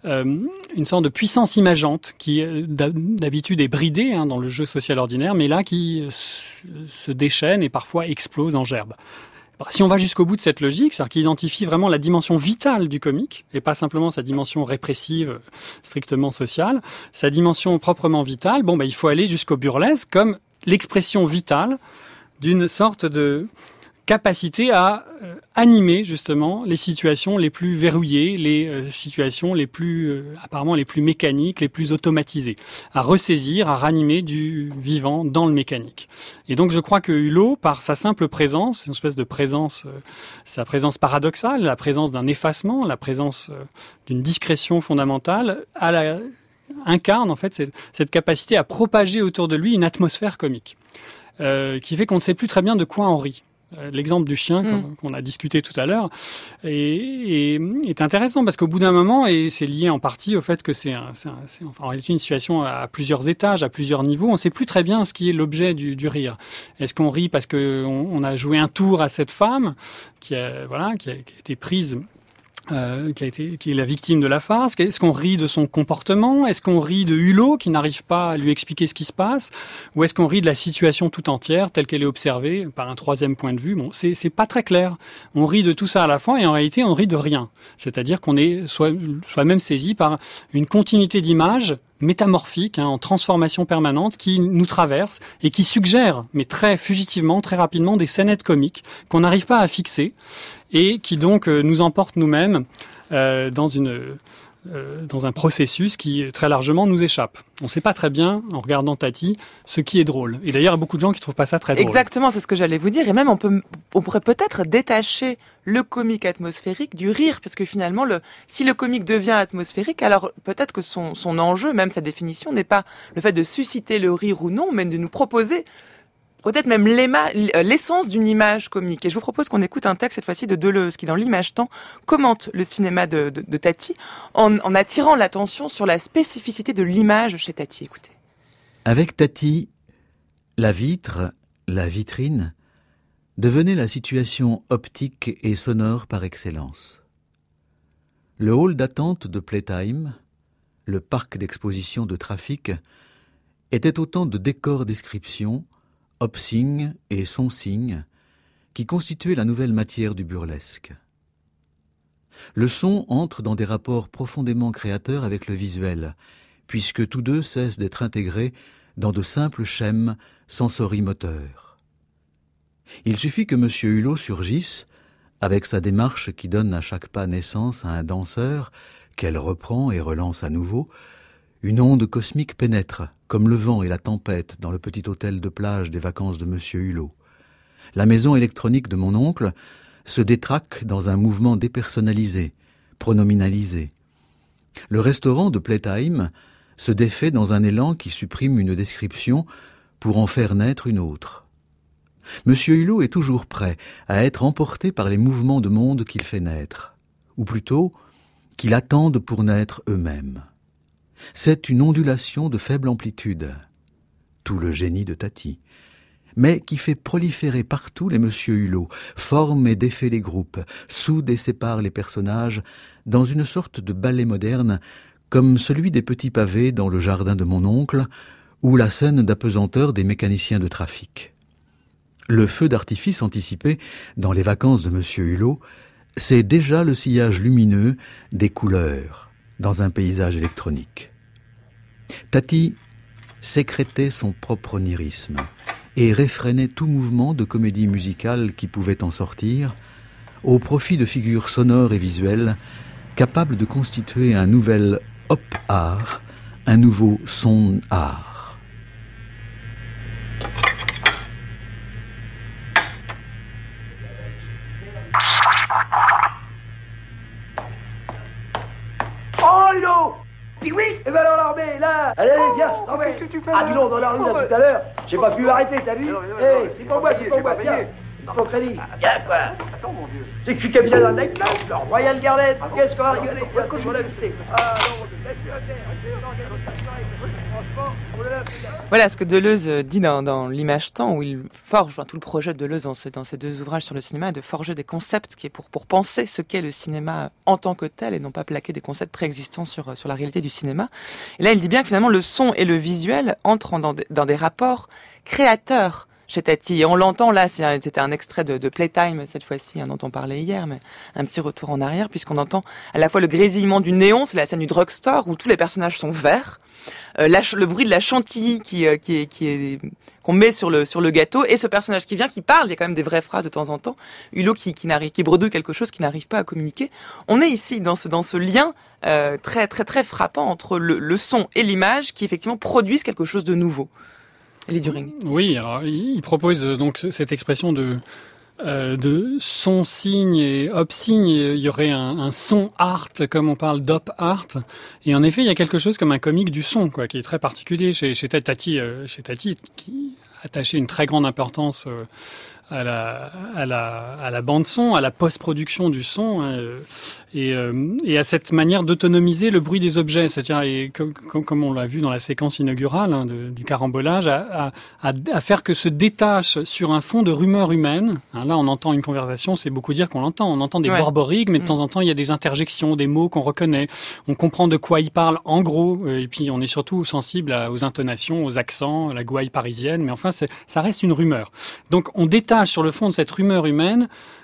une sorte de puissance imageante qui d'habitude est bridée dans le jeu social ordinaire, mais là qui se déchaîne et parfois explose en gerbe. Si on va jusqu'au bout de cette logique, c'est-à-dire qu'il identifie vraiment la dimension vitale du comique, et pas simplement sa dimension répressive, strictement sociale, sa dimension proprement vitale, il faut aller jusqu'au burlesque comme l'expression vitale d'une sorte de capacité à animer justement les situations les plus verrouillées, les situations les plus apparemment les plus mécaniques, les plus automatisées, à ressaisir, à ranimer du vivant dans le mécanique. Et donc je crois que Hulot, par sa simple présence, une espèce de présence, sa présence paradoxale, la présence d'un effacement, la présence d'une discrétion fondamentale, incarne en fait cette capacité à propager autour de lui une atmosphère comique, qui fait qu'on ne sait plus très bien de quoi on rit. L'exemple du chien qu'on a discuté tout à l'heure est intéressant parce qu'au bout d'un moment, et c'est lié en partie au fait que c'est en réalité une situation à plusieurs étages, à plusieurs niveaux, on ne sait plus très bien ce qui est l'objet du rire. Est-ce qu'on rit parce qu'on a joué un tour à cette femme qui a été prise, qui est la victime de la farce? Est-ce qu'on rit de son comportement? Est-ce qu'on rit de Hulot qui n'arrive pas à lui expliquer ce qui se passe? Ou est-ce qu'on rit de la situation tout entière telle qu'elle est observée par un troisième point de vue? C'est pas très clair. On rit de tout ça à la fois et en réalité on rit de rien. C'est-à-dire qu'on est soi-même saisi par une continuité d'images métamorphique, en transformation permanente, qui nous traverse et qui suggère, mais très fugitivement, très rapidement, des scénettes comiques qu'on n'arrive pas à fixer et qui donc nous emportent nous-mêmes dans un processus qui très largement nous échappe. On ne sait pas très bien, en regardant Tati, ce qui est drôle. Et d'ailleurs, il y a beaucoup de gens qui ne trouvent pas ça très drôle. Exactement, c'est ce que j'allais vous dire. Et même, on pourrait peut-être détacher le comique atmosphérique du rire, parce que finalement, si le comique devient atmosphérique, alors peut-être que son enjeu, même sa définition, n'est pas le fait de susciter le rire ou non, mais de nous proposer peut-être même l'essence d'une image comique. Et je vous propose qu'on écoute un texte, cette fois-ci, de Deleuze, qui, dans l'Image-temps, commente le cinéma de Tati, en attirant l'attention sur la spécificité de l'image chez Tati. Écoutez. Avec Tati, la vitre, la vitrine, devenait la situation optique et sonore par excellence. Le hall d'attente de Playtime, le parc d'exposition de trafic, était autant de décors description, op-signes et son-signes, qui constituaient la nouvelle matière du burlesque. Le son entre dans des rapports profondément créateurs avec le visuel, puisque tous deux cessent d'être intégrés dans de simples schèmes sensorimoteurs. Il suffit que M. Hulot surgisse, avec sa démarche qui donne à chaque pas naissance à un danseur, qu'elle reprend et relance à nouveau, une onde cosmique pénètre, comme le vent et la tempête, dans le petit hôtel de plage des vacances de M. Hulot. La maison électronique de mon oncle se détraque dans un mouvement dépersonnalisé, pronominalisé. Le restaurant de Playtime se défait dans un élan qui supprime une description pour en faire naître une autre. Monsieur Hulot est toujours prêt à être emporté par les mouvements de monde qu'il fait naître, ou plutôt qu'ils attendent pour naître eux-mêmes. C'est une ondulation de faible amplitude, tout le génie de Tati, mais qui fait proliférer partout les Monsieur Hulot, forme et défait les groupes, soude et sépare les personnages dans une sorte de ballet moderne, comme celui des petits pavés dans le jardin de mon oncle, ou la scène d'apesanteur des mécaniciens de trafic. Le feu d'artifice anticipé dans les vacances de Monsieur Hulot, c'est déjà le sillage lumineux des couleurs dans un paysage électronique. Tati sécrétait son propre onirisme et réfrénait tout mouvement de comédie musicale qui pouvait en sortir, au profit de figures sonores et visuelles capables de constituer un nouvel op-art, un nouveau son-art. Oh, Hulot! Puis oui! Eh ben alors l'armée, là! Allez, viens, l'armée! Qu'est-ce que tu fais là? Ah, dis donc, dans la rue, là, tout à l'heure, j'ai pas pu m'arrêter, t'as vu? Hé, c'est pas moi, viens! Ton crédit! Viens, quoi! Attends, mon vieux! C'est que je suis capitaine dans le nightclub, là, Royal Garden! Qu'est-ce qu'on va rigoler? Viens, quand je vais l'inviter! Ah, non, laisse-le faire! Voilà ce que Deleuze dit dans l'image-temps, où il forge, tout le projet de Deleuze dans ces deux ouvrages sur le cinéma, de forger des concepts qui est pour penser ce qu'est le cinéma en tant que tel, et non pas plaquer des concepts préexistants sur la réalité du cinéma. Et là, il dit bien que finalement, le son et le visuel entrent dans des rapports créateurs chez Tati. Et on l'entend là, c'était un extrait de Playtime cette fois-ci, dont on parlait hier, mais un petit retour en arrière, puisqu'on entend à la fois le grésillement du néon, c'est la scène du drugstore, où tous les personnages sont verts, le bruit de la chantilly qu'on met sur le gâteau, et ce personnage qui vient, qui parle, il y a quand même des vraies phrases de temps en temps, Hulot qui bredouille quelque chose, qui n'arrive pas à communiquer. On est ici dans ce lien très très très frappant entre le son et l'image, qui effectivement produisent quelque chose de nouveau. During. Oui, alors il propose donc cette expression de son signe et op signe. Il y aurait un son art, comme on parle d'op art. Et en effet, il y a quelque chose comme un comique du son, qui est très particulier chez Tati, qui attachait une très grande importance à la bande son, à la post-production du son, et à cette manière d'autonomiser le bruit des objets, c'est-à-dire, comme on l'a vu dans la séquence inaugurale du carambolage, à faire que se détache sur un fond de rumeurs humaines. Là, on entend une conversation, c'est beaucoup dire qu'on l'entend. On entend des borborigmes, mais de temps en temps, il y a des interjections, des mots qu'on reconnaît. On comprend de quoi il parle en gros, et puis on est surtout sensible aux intonations, aux accents, la gouaille parisienne, mais enfin, ça reste une rumeur. Donc, on détache sur le fond de cette rumeur humaine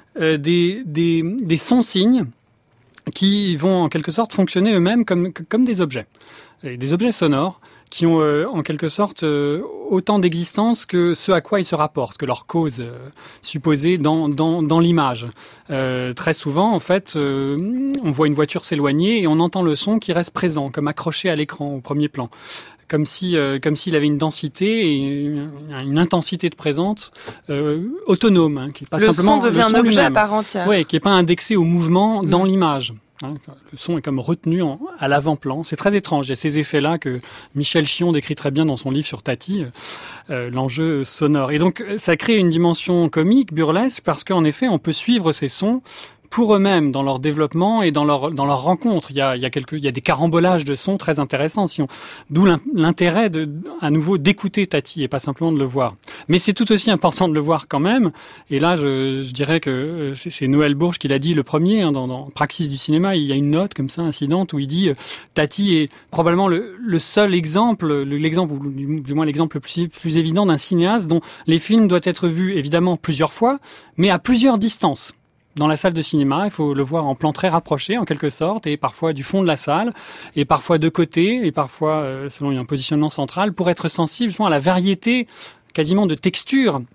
des sons-signes qui vont en quelque sorte fonctionner eux-mêmes comme des objets. Et des objets sonores qui ont en quelque sorte autant d'existence que ce à quoi ils se rapportent, que leur cause supposée dans l'image. Très souvent, en fait, on voit une voiture s'éloigner et on entend le son qui reste présent, comme accroché à l'écran au premier plan. Comme s'il avait une densité et une intensité de présence autonome, qui est pas simplement le son devient un objet à part entière. Oui, qui est pas indexé au mouvement dans l'image. Le son est comme retenu à l'avant-plan. C'est très étrange. Il y a ces effets-là que Michel Chion décrit très bien dans son livre sur Tati, l'enjeu sonore. Et donc, ça crée une dimension comique, burlesque, parce qu'en effet, on peut suivre ces sons pour eux-mêmes, dans leur développement et dans leur rencontre. Il y a des carambolages de sons très intéressants, d'où l'intérêt à nouveau d'écouter Tati et pas simplement de le voir. Mais c'est tout aussi important de le voir quand même. Et là, je dirais que c'est Noël Bourges qui l'a dit le premier, dans Praxis du cinéma. Il y a une note comme ça, incidente, où il dit Tati est probablement le seul exemple, l'exemple, ou du moins l'exemple le plus évident d'un cinéaste dont les films doivent être vus évidemment plusieurs fois, mais à plusieurs distances. Dans la salle de cinéma, il faut le voir en plan très rapproché, en quelque sorte, et parfois du fond de la salle, et parfois de côté, et parfois selon un positionnement central, pour être sensible justement à la variété quasiment de textures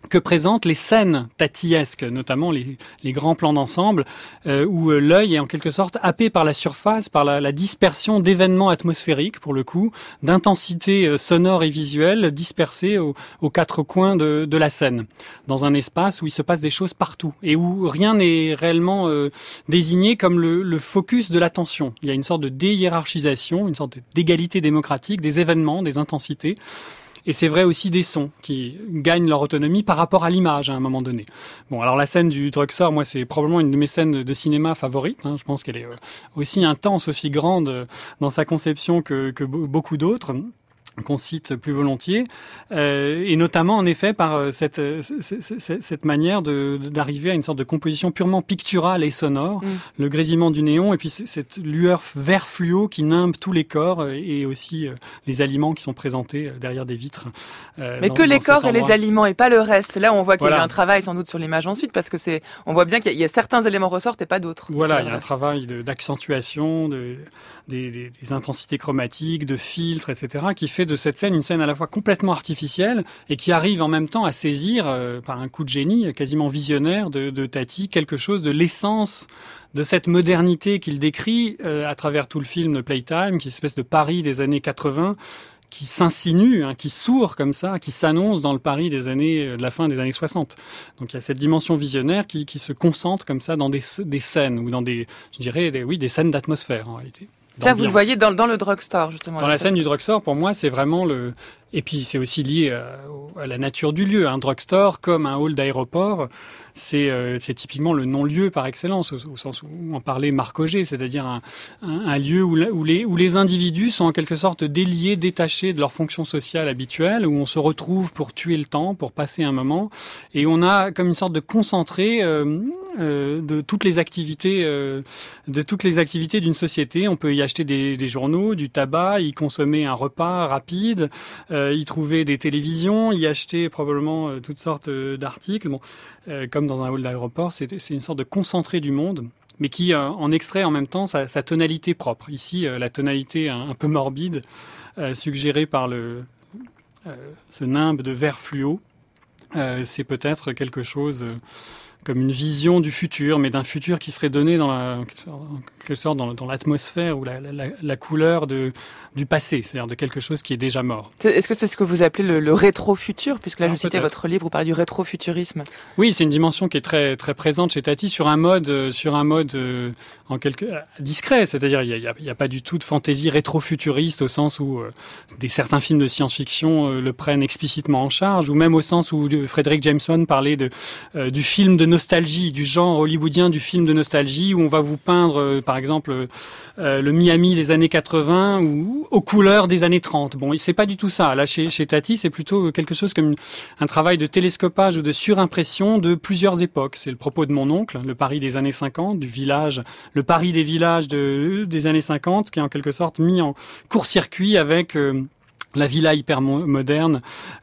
que présentent les scènes tatiesques, notamment les grands plans d'ensemble, où l'œil est en quelque sorte happé par la surface, par la dispersion d'événements atmosphériques, pour le coup, d'intensité sonore et visuelle dispersées aux quatre coins de la scène, dans un espace où il se passe des choses partout, et où rien n'est réellement désigné comme le focus de l'attention. Il y a une sorte de déhiérarchisation, une sorte d'égalité démocratique des événements, des intensités. Et c'est vrai aussi des sons qui gagnent leur autonomie par rapport à l'image à un moment donné. Bon, alors la scène du drugstore, moi, c'est probablement une de mes scènes de cinéma favorites. Je pense qu'elle est aussi intense, aussi grande dans sa conception que beaucoup d'autres, qu'on cite plus volontiers, et notamment en effet par cette manière d'arriver à une sorte de composition purement picturale et sonore, le grésillement du néon et puis cette lueur vert fluo qui nimbe tous les corps et aussi les aliments qui sont présentés derrière des vitres. Mais que les corps et les aliments et pas le reste. Là, on voit qu'il y a eu un travail sans doute sur l'image ensuite parce que on voit bien qu'il y a certains éléments ressortent et pas d'autres. Voilà, il y a un travail d'accentuation, des intensités chromatiques, de filtres, etc., qui fait de cette scène une scène à la fois complètement artificielle et qui arrive en même temps à saisir, par un coup de génie quasiment visionnaire de Tati, quelque chose de l'essence de cette modernité qu'il décrit à travers tout le film de Playtime, qui est une espèce de Paris des années 80, qui s'insinue, qui sourd comme ça, qui s'annonce dans le Paris de la fin des années 60. Donc il y a cette dimension visionnaire qui se concentre comme ça dans des scènes, ou dans des scènes d'atmosphère en réalité. Ça, vous le voyez dans le drugstore, justement. Dans la scène du drugstore, pour moi, c'est vraiment et puis c'est aussi lié à la nature du lieu. Un drugstore, comme un hall d'aéroport, c'est typiquement le non-lieu par excellence, au sens où en parlait Marc Auger, c'est-à-dire un lieu où les individus sont en quelque sorte déliés, détachés de leur fonction sociale habituelle, où on se retrouve pour tuer le temps, pour passer un moment, et on a comme une sorte de concentré de toutes les activités d'une société. On peut y acheter des journaux, du tabac, y consommer un repas rapide, y trouver des télévisions, y acheter probablement toutes sortes d'articles. Bon, comme dans un hall d'aéroport, c'est une sorte de concentré du monde, mais qui en extrait en même temps sa tonalité propre. Ici, la tonalité un peu morbide, suggérée par ce nimbe de vert fluo, c'est peut-être quelque chose comme une vision du futur, mais d'un futur qui serait donné en quelque sorte dans l'atmosphère ou la couleur du passé, c'est-à-dire de quelque chose qui est déjà mort. Est-ce que c'est ce que vous appelez le rétro-futur, puisque là je citais votre livre, vous parlez du rétro-futurisme? Oui, c'est une dimension qui est très très présente chez Tati sur un mode discret, c'est-à-dire il y a pas du tout de fantaisie rétro-futuriste au sens où certains films de science-fiction le prennent explicitement en charge, ou même au sens où Frederick Jameson parlait du film de nostalgie, du genre hollywoodien du film de nostalgie, où on va vous peindre par exemple le Miami des années 80 ou aux couleurs des années 30. Bon, c'est pas du tout ça. Là, chez Tati, c'est plutôt quelque chose comme un travail de télescopage ou de surimpression de plusieurs époques. C'est le propos de mon oncle, le Paris des années 50, le Paris des villages des années 50, qui est en quelque sorte mis en court-circuit avec la villa hyper moderne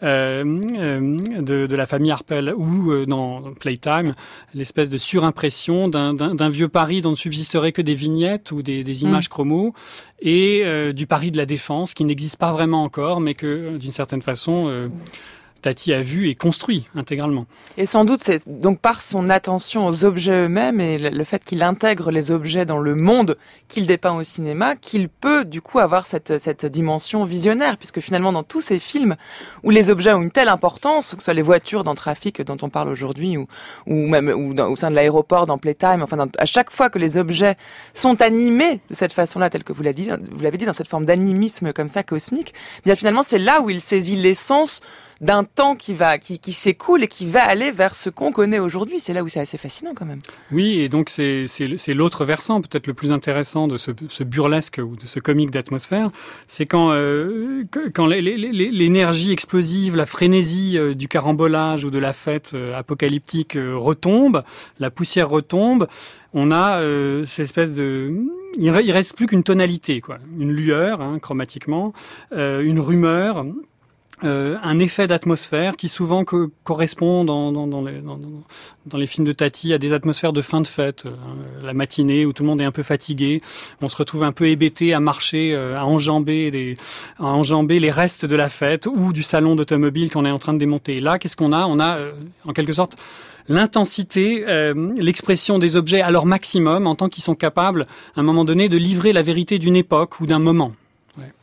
de la famille Harpel, ou dans Playtime, l'espèce de surimpression d'un vieux Paris dont ne subsisterait que des vignettes ou des images chromo, et du Paris de la Défense qui n'existe pas vraiment encore, mais que d'une certaine façon Tati a vu et construit intégralement. Et sans doute, c'est donc par son attention aux objets eux-mêmes et le fait qu'il intègre les objets dans le monde qu'il dépeint au cinéma, qu'il peut du coup avoir cette dimension visionnaire, puisque finalement dans tous ces films où les objets ont une telle importance, que ce soit les voitures dans Trafic dont on parle aujourd'hui, ou même au sein de l'aéroport dans Playtime, enfin à chaque fois que les objets sont animés de cette façon-là, tel que vous l'avez dit, dans cette forme d'animisme comme ça cosmique, bien finalement c'est là où il saisit l'essence d'un temps qui s'écoule et qui va aller vers ce qu'on connaît aujourd'hui. C'est là où c'est assez fascinant quand même. Oui, et donc c'est l'autre versant, peut-être le plus intéressant de ce burlesque ou de ce comique d'atmosphère, c'est quand l'énergie explosive, la frénésie du carambolage ou de la fête apocalyptique retombe, la poussière retombe, on a cette espèce de... Il reste plus qu'une tonalité, quoi, une lueur, chromatiquement, une rumeur, un effet d'atmosphère qui souvent correspond dans les films de Tati à des atmosphères de fin de fête, la matinée où tout le monde est un peu fatigué, on se retrouve un peu hébété à marcher, à enjamber les restes de la fête ou du salon d'automobile qu'on est en train de démonter. Là, qu'est-ce qu'on a ? On a en quelque sorte l'intensité, l'expression des objets à leur maximum en tant qu'ils sont capables, à un moment donné, de livrer la vérité d'une époque ou d'un moment. Ouais.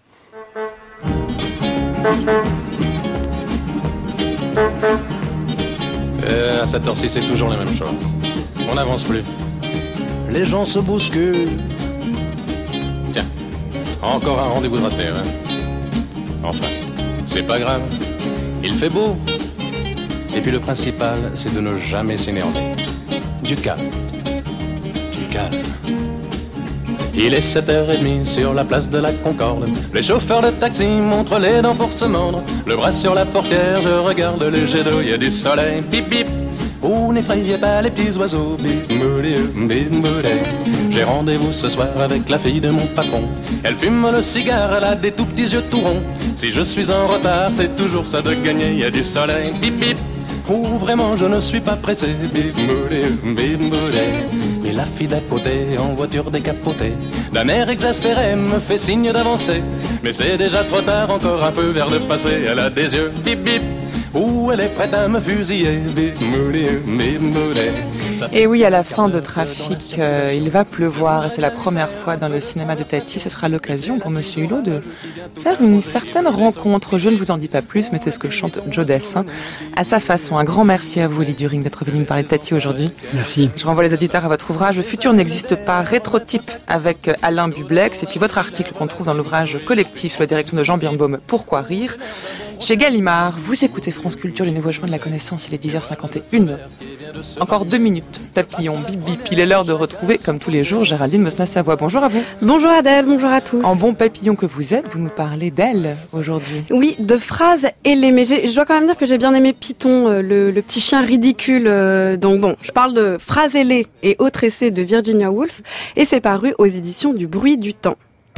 À cette heure-ci, c'est toujours la même chose. On n'avance plus. Les gens se bousculent. Tiens, encore un rendez-vous de raté, hein. Enfin, c'est pas grave. Il fait beau. Et puis le principal, c'est de ne jamais s'énerver. Du calme. Du calme. Il est 7h30 sur la place de la Concorde. Les chauffeurs de taxi montrent les dents pour se mordre. Le bras sur la portière, je regarde le jet d'eau, il y a du soleil, bip bip. Oh, n'effrayez pas les petits oiseaux, bip boulé, bip boulé. J'ai rendez-vous ce soir avec la fille de mon patron. Elle fume le cigare, elle a des tout petits yeux tout ronds. Si je suis en retard, c'est toujours ça de gagner, il y a du soleil, bip bip. Oh, vraiment, je ne suis pas pressé, bip boulé, bip boulé. Mais la fille d'à côté, en voiture décapotée, d'un air exaspéré, me fait signe d'avancer. Mais c'est déjà trop tard, encore un feu vert de passer. Elle a des yeux, bip bip, ou elle est prête à me fusiller, bip boulé, bip boulé. Et oui, à la fin de Trafic, il va pleuvoir et c'est la première fois dans le cinéma de Tati. Ce sera l'occasion pour Monsieur Hulot de faire une certaine rencontre. Je ne vous en dis pas plus, mais c'est ce que chante Joe Dassin à sa façon. Un grand merci à vous, Élie During, d'être venu nous parler de Tati aujourd'hui. Merci. Je renvoie les auditeurs à votre ouvrage « Le futur n'existe pas, rétrotype » avec Alain Bublex et puis votre article qu'on trouve dans l'ouvrage collectif sous la direction de Jean Birnbaum, Pourquoi rire ? Chez Gallimard. Vous écoutez France Culture, les nouveaux chemins de la connaissance, il est 10h51. Encore 2 minutes, papillon, bip bip. Il est l'heure de retrouver, comme tous les jours, Géraldine Mosna-Savoie. Bonjour à vous. Bonjour Adèle, bonjour à tous. En bon papillon que vous êtes, vous nous parlez d'elle aujourd'hui. Oui, de phrases ailées. Mais je dois quand même dire que j'ai bien aimé Python, le petit chien ridicule. Donc bon, je parle de phrases ailées et autres essais de Virginia Woolf. Et c'est paru aux éditions du Bruit du Temps.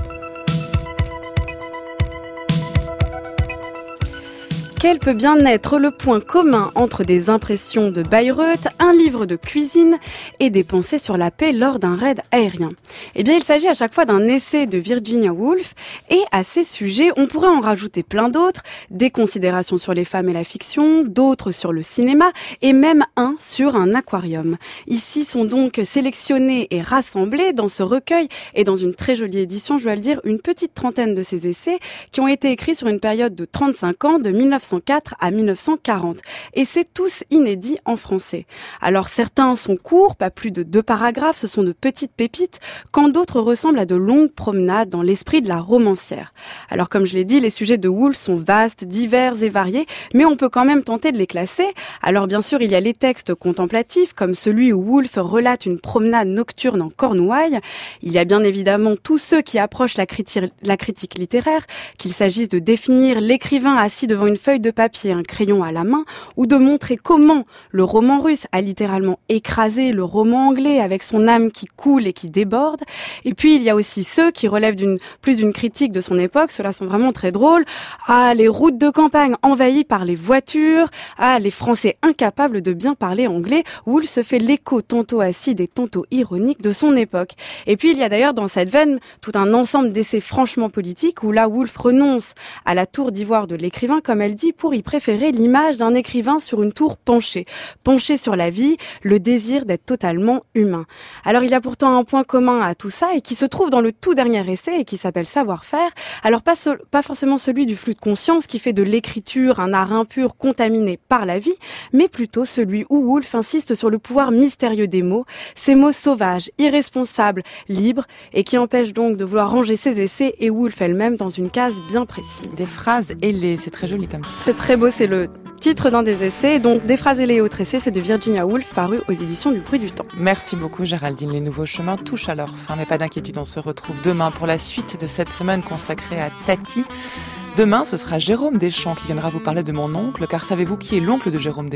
Quel peut bien être le point commun entre des impressions de Bayreuth, un livre de cuisine et des pensées sur la paix lors d'un raid aérien ? Eh bien, il s'agit à chaque fois d'un essai de Virginia Woolf et à ces sujets, on pourrait en rajouter plein d'autres, des considérations sur les femmes et la fiction, d'autres sur le cinéma et même un sur un aquarium. Ici sont donc sélectionnés et rassemblés dans ce recueil et dans une très jolie édition, je dois le dire, une petite trentaine de ces essais qui ont été écrits sur une période de 35 ans, de 1904 à 1940. Et c'est tous inédits en français. Alors certains sont courts, pas plus de 2 paragraphes, ce sont de petites pépites, quand d'autres ressemblent à de longues promenades dans l'esprit de la romancière. Alors comme je l'ai dit, les sujets de Woolf sont vastes, divers et variés, mais on peut quand même tenter de les classer. Alors bien sûr, il y a les textes contemplatifs, comme celui où Woolf relate une promenade nocturne en Cornouailles. Il y a bien évidemment tous ceux qui approchent la critique littéraire, qu'il s'agisse de définir l'écrivain assis devant une feuille de papier, un crayon à la main, ou de montrer comment le roman russe a littéralement écrasé le roman anglais avec son âme qui coule et qui déborde. Et puis il y a aussi ceux qui relèvent plus d'une critique de son époque, ceux-là sont vraiment très drôles. Ah, les routes de campagne envahies par les voitures, ah, les Français incapables de bien parler anglais. Woolf se fait l'écho tantôt acide et tantôt ironique de son époque. Et puis il y a d'ailleurs dans cette veine tout un ensemble d'essais franchement politiques où là Woolf renonce à la tour d'ivoire de l'écrivain, comme elle dit, pour y préférer l'image d'un écrivain sur une tour penchée sur la vie, le désir d'être totalement humain. Alors il y a pourtant un point commun à tout ça et qui se trouve dans le tout dernier essai et qui s'appelle Savoir-faire. Alors pas forcément celui du flux de conscience qui fait de l'écriture un art impur contaminé par la vie, mais plutôt celui où Woolf insiste sur le pouvoir mystérieux des mots, ces mots sauvages, irresponsables, libres et qui empêchent donc de vouloir ranger ses essais et Woolf elle-même dans une case bien précise. Des phrases ailées, c'est très joli comme ça. C'est très beau, c'est le titre d'un des essais. Donc, Des phrases ailées et autres essais, c'est de Virginia Woolf, paru aux éditions du Bruit du Temps. Merci beaucoup, Géraldine. Les nouveaux chemins touchent à leur fin, mais pas d'inquiétude, on se retrouve demain pour la suite de cette semaine consacrée à Tati. Demain, ce sera Jérôme Deschamps qui viendra vous parler de mon oncle, car savez-vous qui est l'oncle de Jérôme Deschamps ?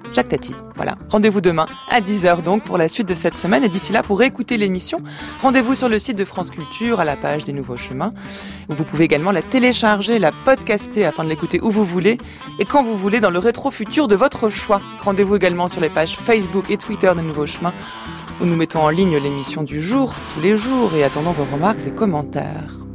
Jacques Tati. Voilà. Rendez-vous demain à 10h donc pour la suite de cette semaine. Et d'ici là, pour écouter l'émission, rendez-vous sur le site de France Culture à la page des Nouveaux Chemins. Vous pouvez également la télécharger, la podcaster afin de l'écouter où vous voulez et quand vous voulez dans le rétro-futur de votre choix. Rendez-vous également sur les pages Facebook et Twitter des Nouveaux Chemins où nous mettons en ligne l'émission du jour, tous les jours, et attendons vos remarques et commentaires.